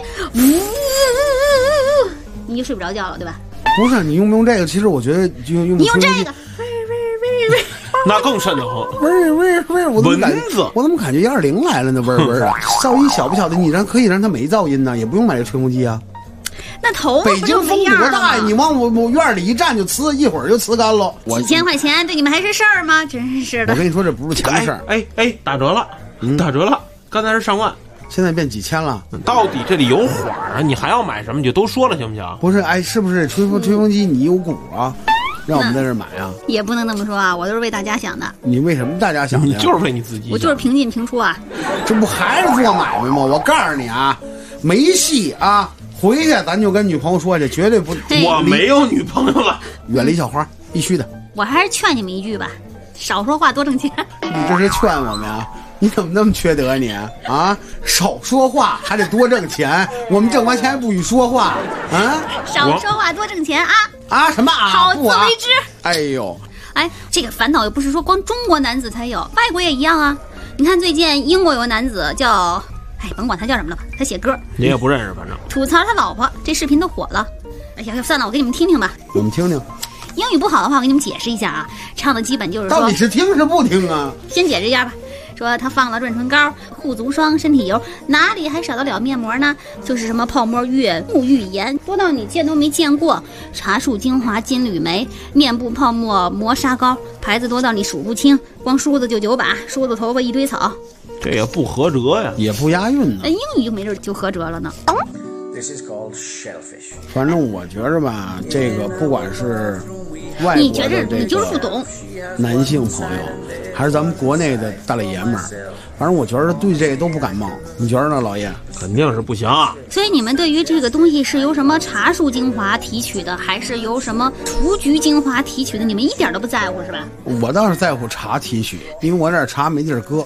你就睡不着觉了，对吧？ 不是，你用不用这个？其实我觉得就用你用这个， 那更瘆得慌。 喂，我怎么感觉120来了呢？味儿啊！噪音小不小的？你可以让它没噪音呢，也不用买这吹风机啊。 那头北京风多大呀？你往我院里一站就呲，一会儿就呲干了。 几千块钱对你们还是事儿吗？真是的。 我跟你说，这不是钱的事儿。 哎，打折了，打折了。刚才是上万， 现在变几千了。 到底这里有火啊？你还要买什么？你就都说了行不行？ 不是，哎，是不是吹风机你有股啊？让我们在这买啊？ 也不能这么说啊，我都是为大家想的。 你为什么大家想的？ 你就是为你自己。 我就是平进平出啊。 这不还是做买卖吗？我告诉你啊，没戏啊！回去咱就跟女朋友说去，绝对不。 我没有女朋友了， 远离小花，必须的。 我还是劝你们一句吧，少说话，多挣钱。 你这是劝我们啊？你怎么那么缺德你啊？少说话还得多挣钱，我们挣完钱还不许说话啊？ 少说话多挣钱啊！ 啊什么啊？ 好自为之。 哎呦， 哎，这个烦恼又不是说光中国男子才有，外国也一样啊。你看最近英国有个男子叫。哎，甭管他叫什么了吧，他写歌， 你也不认识，反正吐槽他老婆，这视频都火了。哎呀，算了，我给你们听听吧。 我们听听。 英语不好的话，我给你们解释一下啊。唱的基本就是说， 到底是听是不听啊？ 先解释一下吧。说他放了润唇膏、护足霜、身体油，哪里还少得了面膜呢？就是什么泡沫浴、沐浴盐，多到你见都没见过。茶树精华、金缕梅、面部泡沫磨砂膏，牌子多到你数不清，光梳子就9把，梳子头发一堆草。 这也不合辙呀， 也不押韵呢。 英语就没准就合辙了呢。 This is called shellfish。 反正我觉着吧，这个不管是外国的你觉着你就是不懂， 男性朋友，还是咱们国内的大老爷们儿，反正我觉得对这个都不感冒。你觉得呢，老爷？ 肯定是不行。 所以你们对于这个东西是由什么茶树精华提取的，还是由什么雏菊精华提取的？你们一点都不在乎是吧？ 我倒是在乎茶提取，因为我这茶没地儿搁。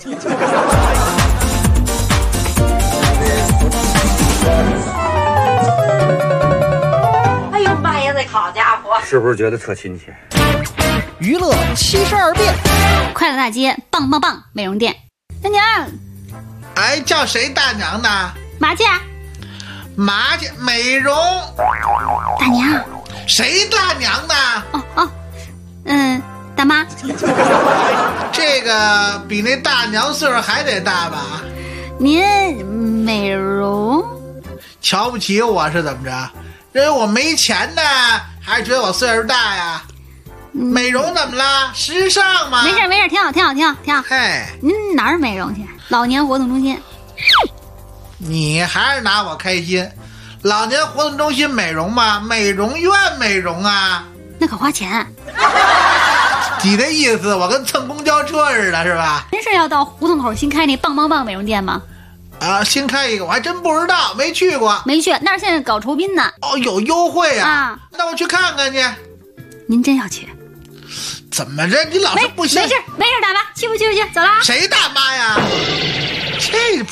哎呦妈呀，这好家伙！ 是不是觉得特亲切？ 娱乐72变， 快乐大街棒棒棒美容店。大娘， 哎，叫谁大娘呢？ 麻将， 美容。 大娘， 谁大娘呢？ 大妈。 这个比那大娘岁数还得大吧？ 您美容？ 瞧不起我是怎么着？认为我没钱呢，还是觉得我岁数大呀？美容怎么了？时尚吗？ 没事，挺好。 嘿， 您哪儿美容去？老年活动中心。 你还是拿我开心？老年活动中心美容吗？美容院美容啊？ 那可花钱。 你的意思我跟蹭公交车似的，是吧？ 您是要到胡同口新开那棒棒棒美容店吗？ 啊，新开一个，我还真不知道，没去过。 没去，那儿现在搞酬宾呢。 哦，有优惠啊！ 那我去看看去。 您真要去？ 怎么着？你老是不行？ 没事，大妈，去不去？走了。 谁大妈呀？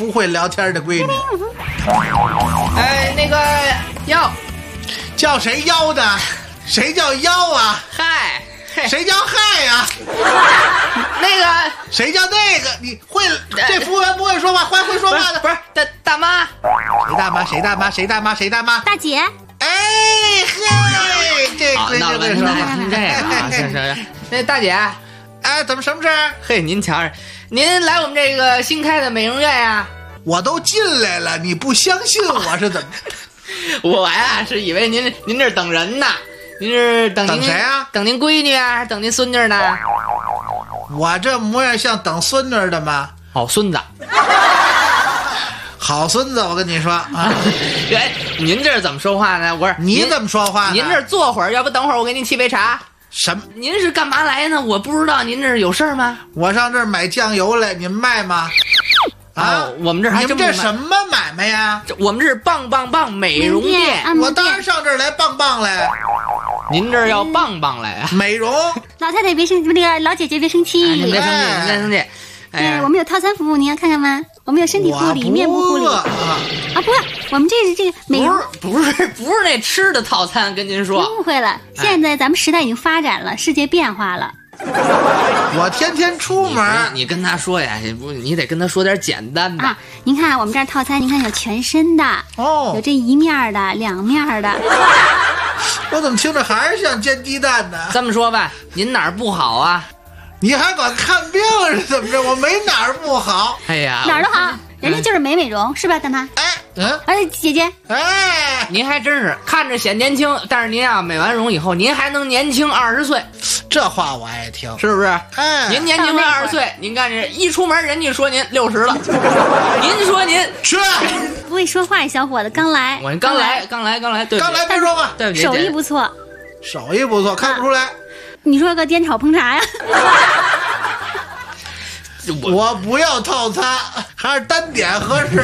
不会聊天的闺女。 哎，那个妖， 叫谁妖的？谁叫妖啊？ 嗨， 谁叫嗨呀？ 那个谁叫那个？你会这服务员不会说话，会说话的。 不是大妈， 谁大妈？谁大妈？谁大妈？谁大妈？ 大姐。 哎嘿，这好，那我跟你说吧，听这个啊，行，那大姐， 哎，怎么什么事儿？ 嘿，您瞧着，您来我们这个新开的美容院呀？ 我都进来了，你不相信我是怎么？ 我呀是以为您这等人呢，您是等谁啊？ 等您闺女啊，还是等您孙女呢？ 我这模样像等孙女的吗？ 好孙子。 好孙子，我跟你说啊！ 哎，您这是怎么说话呢？我说你怎么说话呢？ 您这坐会儿，要不等会儿我给您沏杯茶。 什么？ 您是干嘛来呢？我不知道您这是有事儿吗？ 我上这儿买酱油来，你们卖吗？啊， 我们这还真不卖。 你们这什么买卖呀？ 我们这是棒美容店。 我当然上这儿来棒来。 您这儿要棒来啊？ 美容。 老太太别生气，那个老姐姐别生气。 您别生气，您别生气。 对，我们有套餐服务，您要看看吗？我们有身体护理、面部护理啊，不是，我们这是这个美容， 不是那吃的套餐，跟您说。 误会了，现在咱们时代已经发展了，世界变化了。 我天天出门， 你跟他说呀，你得跟他说点简单的啊。您看我们这儿套餐，您看有全身的哦，有这一面的、两面的。 我怎么听着还是像煎鸡蛋呢？ 这么说吧，您哪儿不好啊？ 你还管看病是怎么着？我没哪儿不好。 哎呀， 哪儿都好，人家就是美容，是吧，大妈？哎，姐姐， 哎，您还真是看着显年轻，但是您啊，美完容以后，您还能年轻20岁。 这话我爱听， 是不是？ 哎， 您年轻了20岁，您看这一出门，人家说您60了，您说您去不会说话，小伙子刚来， 我刚来，对， 刚来别说话， 对不起， 手艺不错， 看不出来。 你说个煎炒烹炸呀？ 我不要套餐，还是单点合适。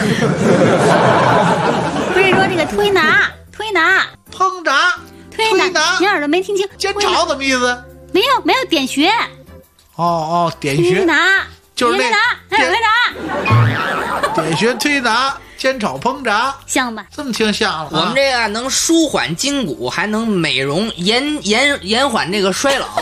不是说这个推拿、 烹炸、 推拿，你耳朵没听清？ 煎炒怎么意思？ 没有点穴。 哦，点穴。 推拿就是那推拿。 点穴推拿。煎炒烹炸像吧？ 这么听像了。 我们这个能舒缓筋骨，还能美容，延缓这个衰老。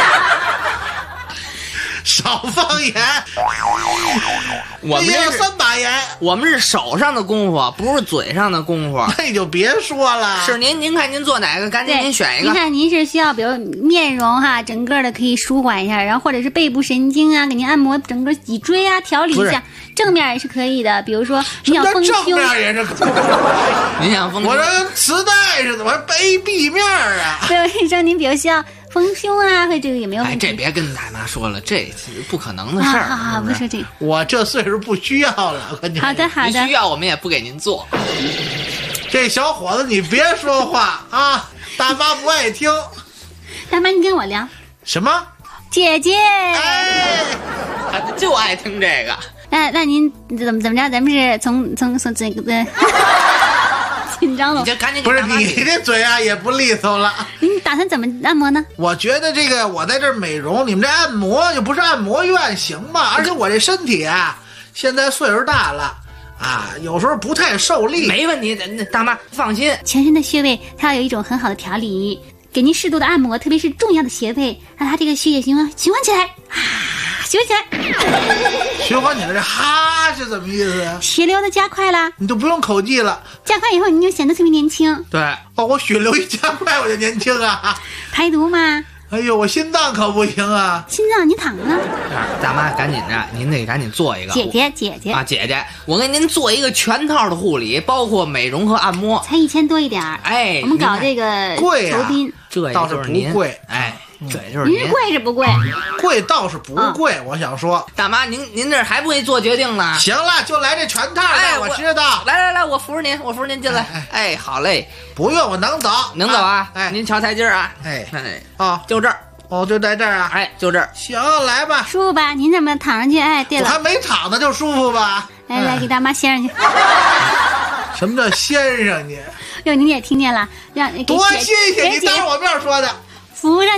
少放盐。 我们这是3把盐。 我们是手上的功夫，不是嘴上的功夫。 那你就别说了。 是您看您做哪个，赶紧您选一个。 您看您是需要比如面容哈，整个的可以舒缓一下，然后或者是背部神经啊，给您按摩整个脊椎啊，调理一下。正面也是可以的，比如说你想丰胸， 正面也是可以。 您想丰胸， 我这磁带似的，我这 AB 面啊。 对，我跟你说，您比如需要丰胸啊，或这个也没有问题。 这别跟大妈说了，这不可能的事儿。 好，不说这个。 我这岁数不需要了。 好的。 您需要我们也不给您做。 这小伙子，你别说话啊！大妈不爱听。 大妈，你跟我聊什么？ 姐姐。 哎， 就爱听这个。 那您怎么着？咱们是从这个紧张了。 你就赶紧不是你这嘴啊也不利索了。 您打算怎么按摩呢？ 我觉得这个我在这儿美容，你们这按摩就不是按摩院行吗？而且我这身体啊，现在岁数大了啊，有时候不太受力。 没问题，大妈放心。 全身的穴位它要有一种很好的调理，给您适度的按摩，特别是重要的穴位，让它这个血液循环起来。循环起来， 循环起来，这哈是怎么意思？ 血流的加快了， 你都不用口技了。 加快以后，你就显得特别年轻。 对， 我血流一加快，我就年轻啊。 排毒嘛。 哎呦，我心脏可不行啊！ 心脏你躺着。 大妈赶紧着，您得赶紧做一个。 姐姐啊，姐姐，我给您做一个全套的护理，包括美容和按摩， 才1000多一点。 哎， 我们搞这个贵酬宾， 这倒是不贵。 哎。对，就是您贵是不贵？ 贵倒是不贵，我想说， 大妈，您这还不会做决定呢？ 行了，就来这全套的， 哎， 我知道。 来，我扶着您进来。哎，好嘞， 不用，我能走， 能走啊。哎，您瞧台阶啊。 啊， 就这儿， 就在这儿啊。 哎，就这儿。 行，来吧， 舒服吧？您怎么躺上去？哎，对了， 我还没躺呢就舒服吧？ 来，给大妈掀上去。 什么叫掀上去？ 哟，您也听见了，让多谢谢你当着我面说的。 扶上去。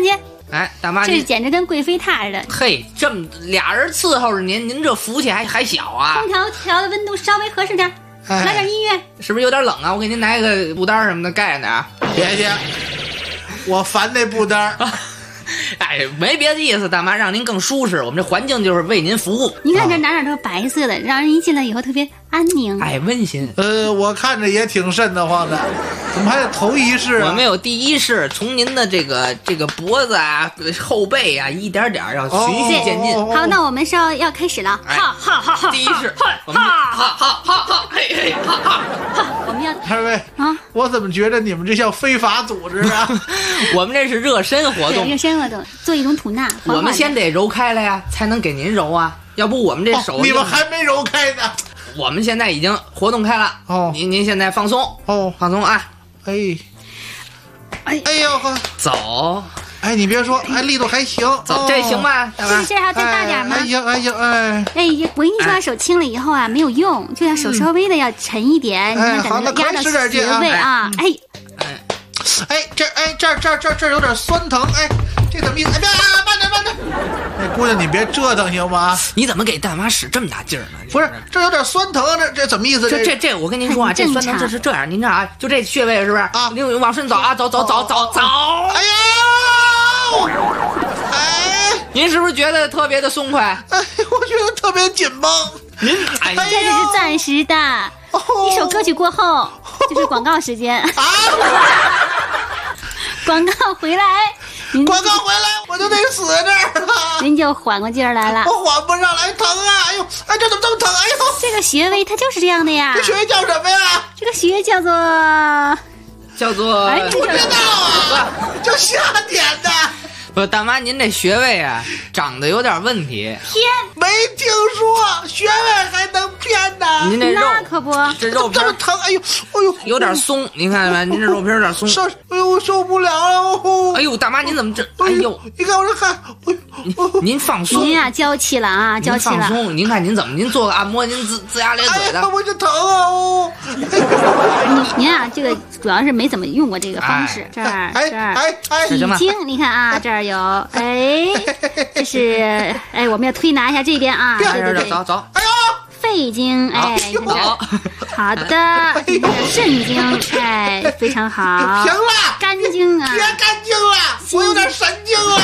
哎，大妈， 这简直跟贵妃榻似的。 嘿，这么俩人伺候着您，您这福气还小啊？ 空调调的温度稍微合适点，来点音乐， 是不是有点冷啊？我给您拿一个布单什么的盖上点啊。 别，我烦那布单。 哎，没别的意思，大妈，让您更舒适。我们这环境就是为您服务。 你看这哪都是白色的，让人一进来以后特别安宁， 哎，温馨。 我看着也挺瘆得慌的，怎么还有头一式啊？ 我们有第一式，从您的这个脖子啊、后背啊，一点点要循序渐进。 好，那我们是要开始了。好， 第一式，好，嘿，好， 我们要二位啊，我怎么觉得你们这像非法组织啊？ 我们这是热身活动， 热身活动，做一种吐纳。 我们先得揉开了呀，才能给您揉啊，要不我们这手你们还没揉开呢。 我们现在已经活动开了哦，您现在放松哦， 放松啊， 哎呦呵， 走， 哎你别说，哎力度还行， 走这行吧？ 这个劲还要再大点吗？ 还行，哎， 我跟你说，手轻了以后啊没有用，就要手稍微的要沉一点，你要等它压到穴位啊， 这有点酸疼，哎，这怎么意思？哎，慢点，哎，姑娘你别折腾行吗？ 你怎么给大妈使这么大劲儿呢？ 不是，这有点酸疼，这怎么意思？ 这我跟您说啊，这酸疼这是这样，您这啊，就这穴位是不是啊？您往顺走啊，走，哎呀，哎， 您是不是觉得特别的松快？ 哎，我觉得特别紧绷。 您这只是暂时的，一首歌曲过后就是广告时间啊。广告回来， 我就得死这儿了。 您就缓过劲儿来了。 我缓不上来，疼啊！哎呦，哎，这怎么这么疼？哎呦， 这个穴位它就是这样的呀。 这穴位叫什么呀？ 这个穴叫做， 不知道啊，就瞎点的。 不，大妈，您这穴位啊，长得有点问题。 偏， 没听说穴位还能偏呢？ 您这肉那可不， 这肉皮疼，哎呦， 有点松，您看见没？您这肉皮有点松。 哎呦，我受不了了！ 哎呦，大妈，您怎么这？哎呦， 你看我这汗， 您放松。 您呀，娇气了啊，娇气了。 放松，您看您怎么？您做个按摩，您龇牙咧嘴的。 哎，我这疼啊！哦， 您啊，这个主要是没怎么用过这个方式。这儿，已经，你看啊，这儿。有这是我们要推拿一下这边啊， 对， 走，哎呦， 肺经， 好， 好的，肾经，非常好， 行了， 肝经啊， 别肝经了，我有点神经了。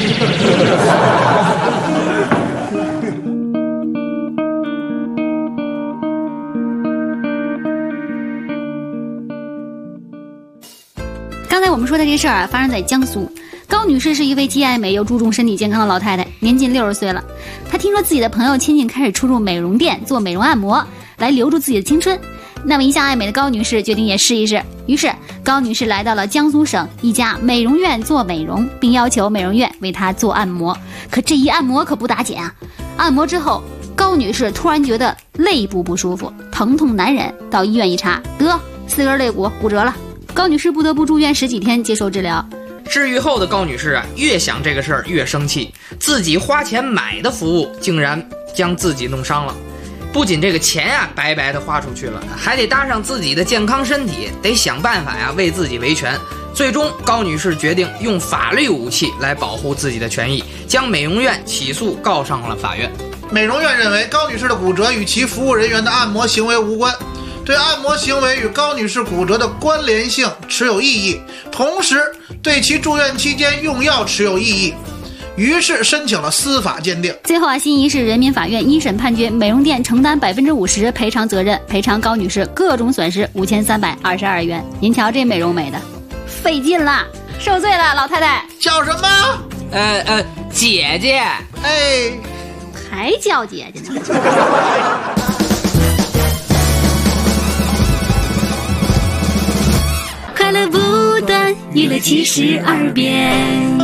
刚才我们说的这事儿啊，发生在江苏。高女士是一位既爱美又注重身体健康的老太太，年近60岁了。她听说自己的朋友亲戚开始出入美容店做美容按摩，来留住自己的青春。那么一向爱美的高女士决定也试一试。于是高女士来到了江苏省一家美容院做美容，并要求美容院为她做按摩。可这一按摩可不打紧啊！按摩之后，高女士突然觉得肋部不舒服，疼痛难忍，到医院一查，得4根肋骨骨折了。高女士不得不住院10几天接受治疗。 治愈后的高女士啊，越想这个事儿越生气，自己花钱买的服务竟然将自己弄伤了。不仅这个钱啊白白的花出去了，还得搭上自己的健康身体，得想办法呀为自己维权。最终高女士决定用法律武器来保护自己的权益，将美容院起诉告上了法院。 美容院认为高女士的骨折与其服务人员的按摩行为无关，对按摩行为与高女士骨折的关联性持有异议，同时对其住院期间用药持有异议，于是申请了司法鉴定。 最后啊，新沂市人民法院一审判决美容店承担50%赔偿责任，赔偿高女士各种损失5322元。您瞧这美容美的，费劲了，受罪了，老太太。 叫什么？ 姐姐。 哎， 还叫姐姐呢。快乐不断，娱乐72变。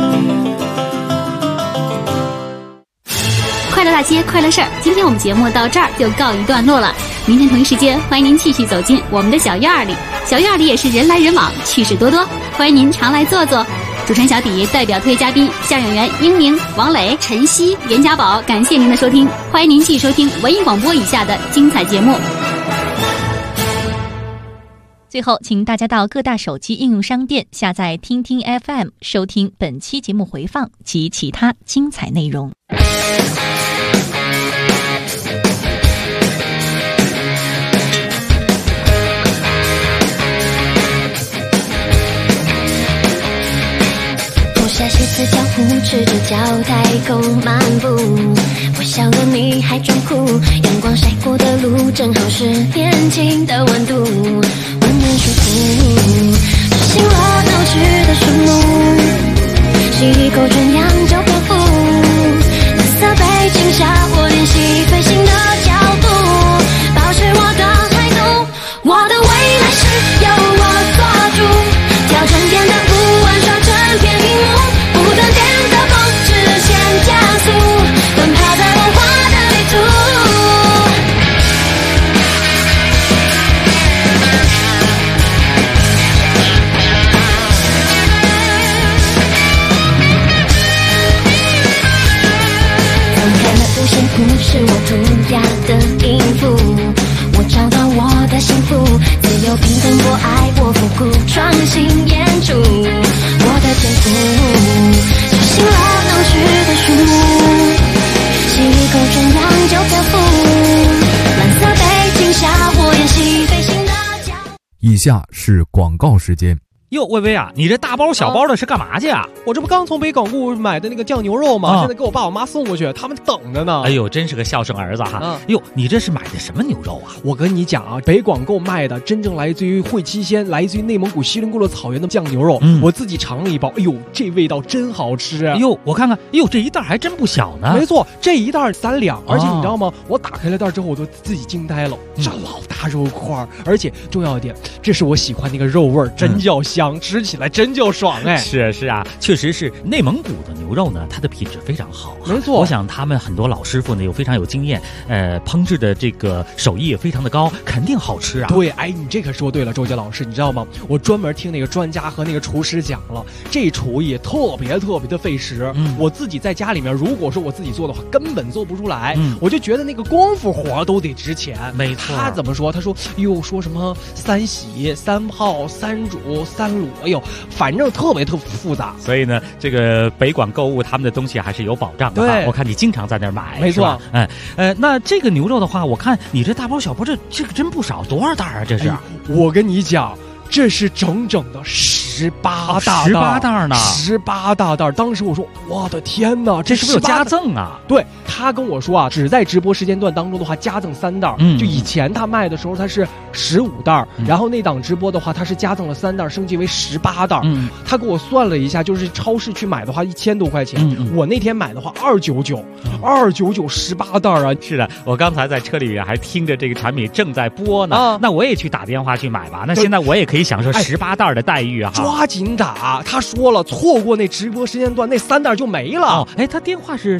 快乐大街，快乐事儿。今天我们节目到这儿就告一段落了。明天同一时间，欢迎您继续走进我们的小院里。小院里也是人来人往，趣事多多，欢迎您常来坐坐。主持人小迪代表特约嘉宾相声演员英明、王磊、陈曦、严家宝，感谢您的收听，欢迎您继续收听文艺广播以下的精彩节目。 最后，请大家到各大手机应用商店下载听听 FM， 收听本期节目回放及其他精彩内容。 下西子江湖，赤着脚抬狗漫步。我笑了，你还装酷。阳光晒过的路，正好是年轻的温度，温暖舒服。执行了闹区的树木，吸一口纯阳就漂浮。蓝色背景下，我练习飞行的角度，保持我的态度。我的未来是由我做主，挑战变得不安，刷成片屏幕。不断颠倒风，直线加速，奔跑在文化的旅途。翻开了五线谱，是我涂鸦的音符。我找到我的幸福，自由平等博爱，我复古创新演出我的天赋。执行了闹区的树木，吸一口纯阳就漂浮。蓝色背景下，我练习飞行的脚。 以下是广告时间。 哟，薇薇啊，你这大包小包的是干嘛去啊？ 我这不刚从北港路买的那个酱牛肉吗？现在给我爸我妈送过去，他们等着呢。 哎呦，真是个孝顺儿子哈！哟，你这是买的什么牛肉啊？ 我跟你讲啊，北广购卖的真正来自于会期鲜，来自于内蒙古锡林郭勒草原的酱牛肉，我自己尝了一包，哎呦，这味道真好吃啊！ 哎呦，我看看，哎呦，这一袋还真不小呢。 没错，这一袋3两，而且你知道吗？我打开了袋之后，我都自己惊呆了，这老大肉块，而且重要一点，这是我喜欢那个肉味儿，真叫香，吃起来真就爽哎！ 是啊，确实是内蒙古的牛肉呢，它的品质非常好。 没错， 我想他们很多老师傅呢又非常有经验，烹制的这个手艺也非常的高，肯定好吃啊。 对，哎，你这可说对了，周杰老师，你知道吗？我专门听那个专家和那个厨师讲了，这厨艺特别的费时。我自己在家里面，如果说我自己做的话，根本做不出来。我就觉得那个功夫活都得值钱。 没错， 他怎么说？他说哟，说什么3洗、3泡、3煮、3卤，哎呦。反正特别复杂， 所以呢，这个北广购物他们的东西还是有保障的。 对， 我看你经常在那儿买， 没错。 那这个牛肉的话，我看你这大包小包，这个真不少，多少袋啊？这是？ 我跟你讲，这是整整的18大袋 ，18袋呢 ，18大袋。当时我说，我的天哪， 这是不是有加赠啊？ 对，他跟我说啊，只在直播时间段当中的话，加赠3袋。就以前他卖的时候，他是15袋，然后那档直播的话，他是加赠了3袋，升级为18袋。他给我算了一下，就是超市去买的话1000多块钱，我那天买的话299，299 18袋啊！ 是的，我刚才在车里还听着这个产品正在播呢，那我也去打电话去买吧。那现在我也可以享受18袋的待遇啊！ 抓紧打！他说了，错过那直播时间段，那3袋就没了。 他电话是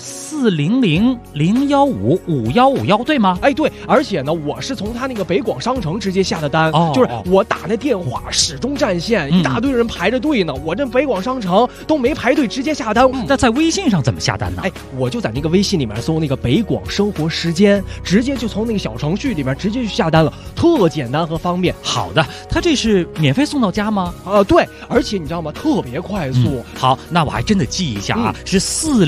400-015-5151，对吗？ 对，而且呢，我是从他那个北广商城直接下的单，就是我打那电话始终占线，一大堆人排着队呢。我这北广商城都没排队，直接下单。 那在微信上怎么下单呢？ 我就在那个微信里面搜那个北广生活时间，直接就从那个小程序里面直接去下单了，特简单和方便。 好的，他这是免费送到家吗？ 对，而且你知道吗？特别快速。 好，那我还真的记一下啊，是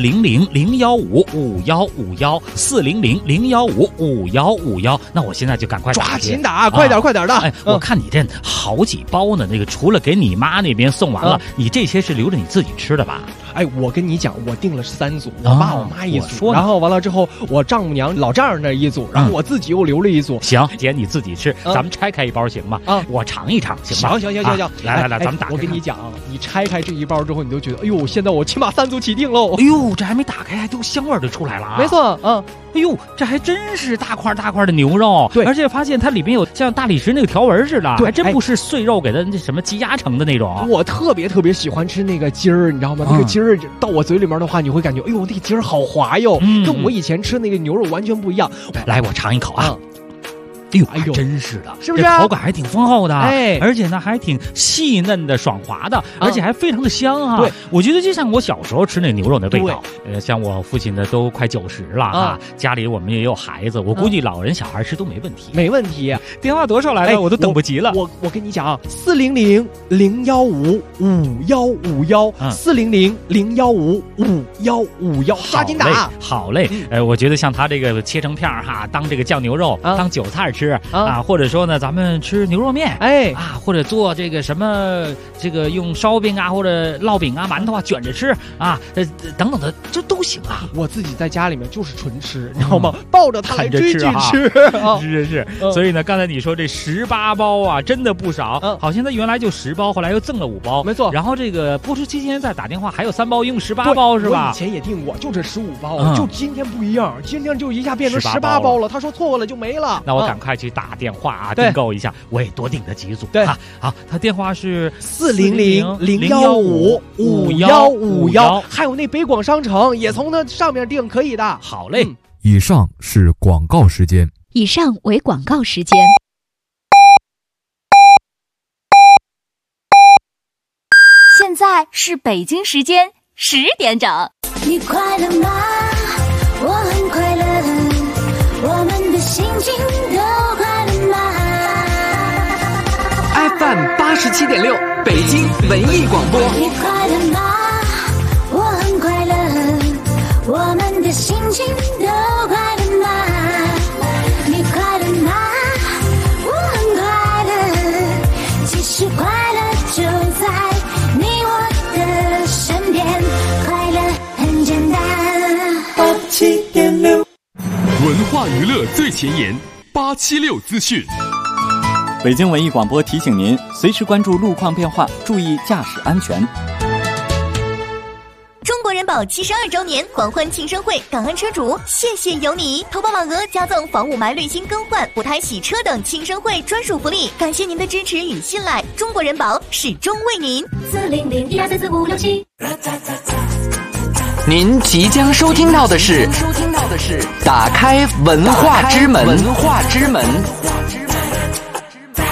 400-015-5151，400-015-5151。那我现在就赶快抓紧打，快点的。 我看你这好几包呢，那个除了给你妈那边送完了，你这些是留着你自己吃的吧？ 我跟你讲，我订了3组，我爸我妈一组，然后完了之后，我丈母娘老丈人那一组，然后我自己又留了一组。 行，姐你自己吃，咱们拆开一包行吗？我尝一尝，行吧？ 行， 来，咱们打开。 我跟你讲，你拆开这一包之后，你就觉得，哎呦，现在我起码3组起订喽。 哎呦，这还没打开，都香味就出来了啊！ 没错， 哎呦，这还真是大块的牛肉， 对， 而且发现它里面有像大理石那个条纹似的，还真不是碎肉给它那什么积压成的那种。 我特别喜欢吃那个筋儿，你知道吗？那个筋儿到我嘴里面的话，你会感觉，哎呦，那个筋儿好滑哟，跟我以前吃那个牛肉完全不一样。 来，我尝一口啊。 哎呦，真是的， 是不是？ 这口感还挺丰厚的， 哎， 而且呢还挺细嫩的、爽滑的，而且还非常的香啊。 对， 我觉得就像我小时候吃那牛肉的味道。像我父亲呢都快90了啊，家里我们也有孩子，我估计老人小孩吃都没问题。 没问题。 电话多少来了？我都等不及了。 我跟你讲，400-015-515，400-015-515，抓紧打。 好嘞，我觉得像他这个切成片哈，当这个酱牛肉，当韭菜吃啊，或者说呢，咱们吃牛肉面，或者做这个什么这个用烧饼啊，或者烙饼啊、馒头啊卷着吃啊，等等的，这都行啊。 我自己在家里面就是纯吃，你知道吗？抱着它来追剧吃。 是。所以呢，刚才你说这18包啊，真的不少。好像他原来就10包，后来又赠了5包。 没错。 然后这个播出期间再打电话，还有3包，一共18包是吧？ 我以前也订过，就这15包，就今天不一样，今天就一下变成18包了。他说错了就没了。 那我赶快去打电话啊，订购一下，我也多订了几组。 对， 好，他电话是 400-015-5151，还有那北广商城也从那上面订，可以的。 好嘞。 以上是广告时间。 以上为广告时间。 现在是北京时间10点整。 你快乐吗？我很快乐，我们的心情都快乐吗 ？FM 87.6，北京文艺广播。 你快乐吗？我很快乐，我们的心情都快乐吗？你快乐吗？我很快乐，其实快乐就在你我的身边，快乐很简单。87.6， 文化娱乐最前沿，876资讯。 北京文艺广播提醒您，随时关注路况变化，注意驾驶安全。 中国人保72周年狂欢庆生会，感恩车主，谢谢有你！投保满额加赠房屋霾滤芯更换、补胎洗车等庆生会专属福利，感谢您的支持与信赖，中国人保始终为您。 400-1234567。 您即将收听到的是打开文化之门。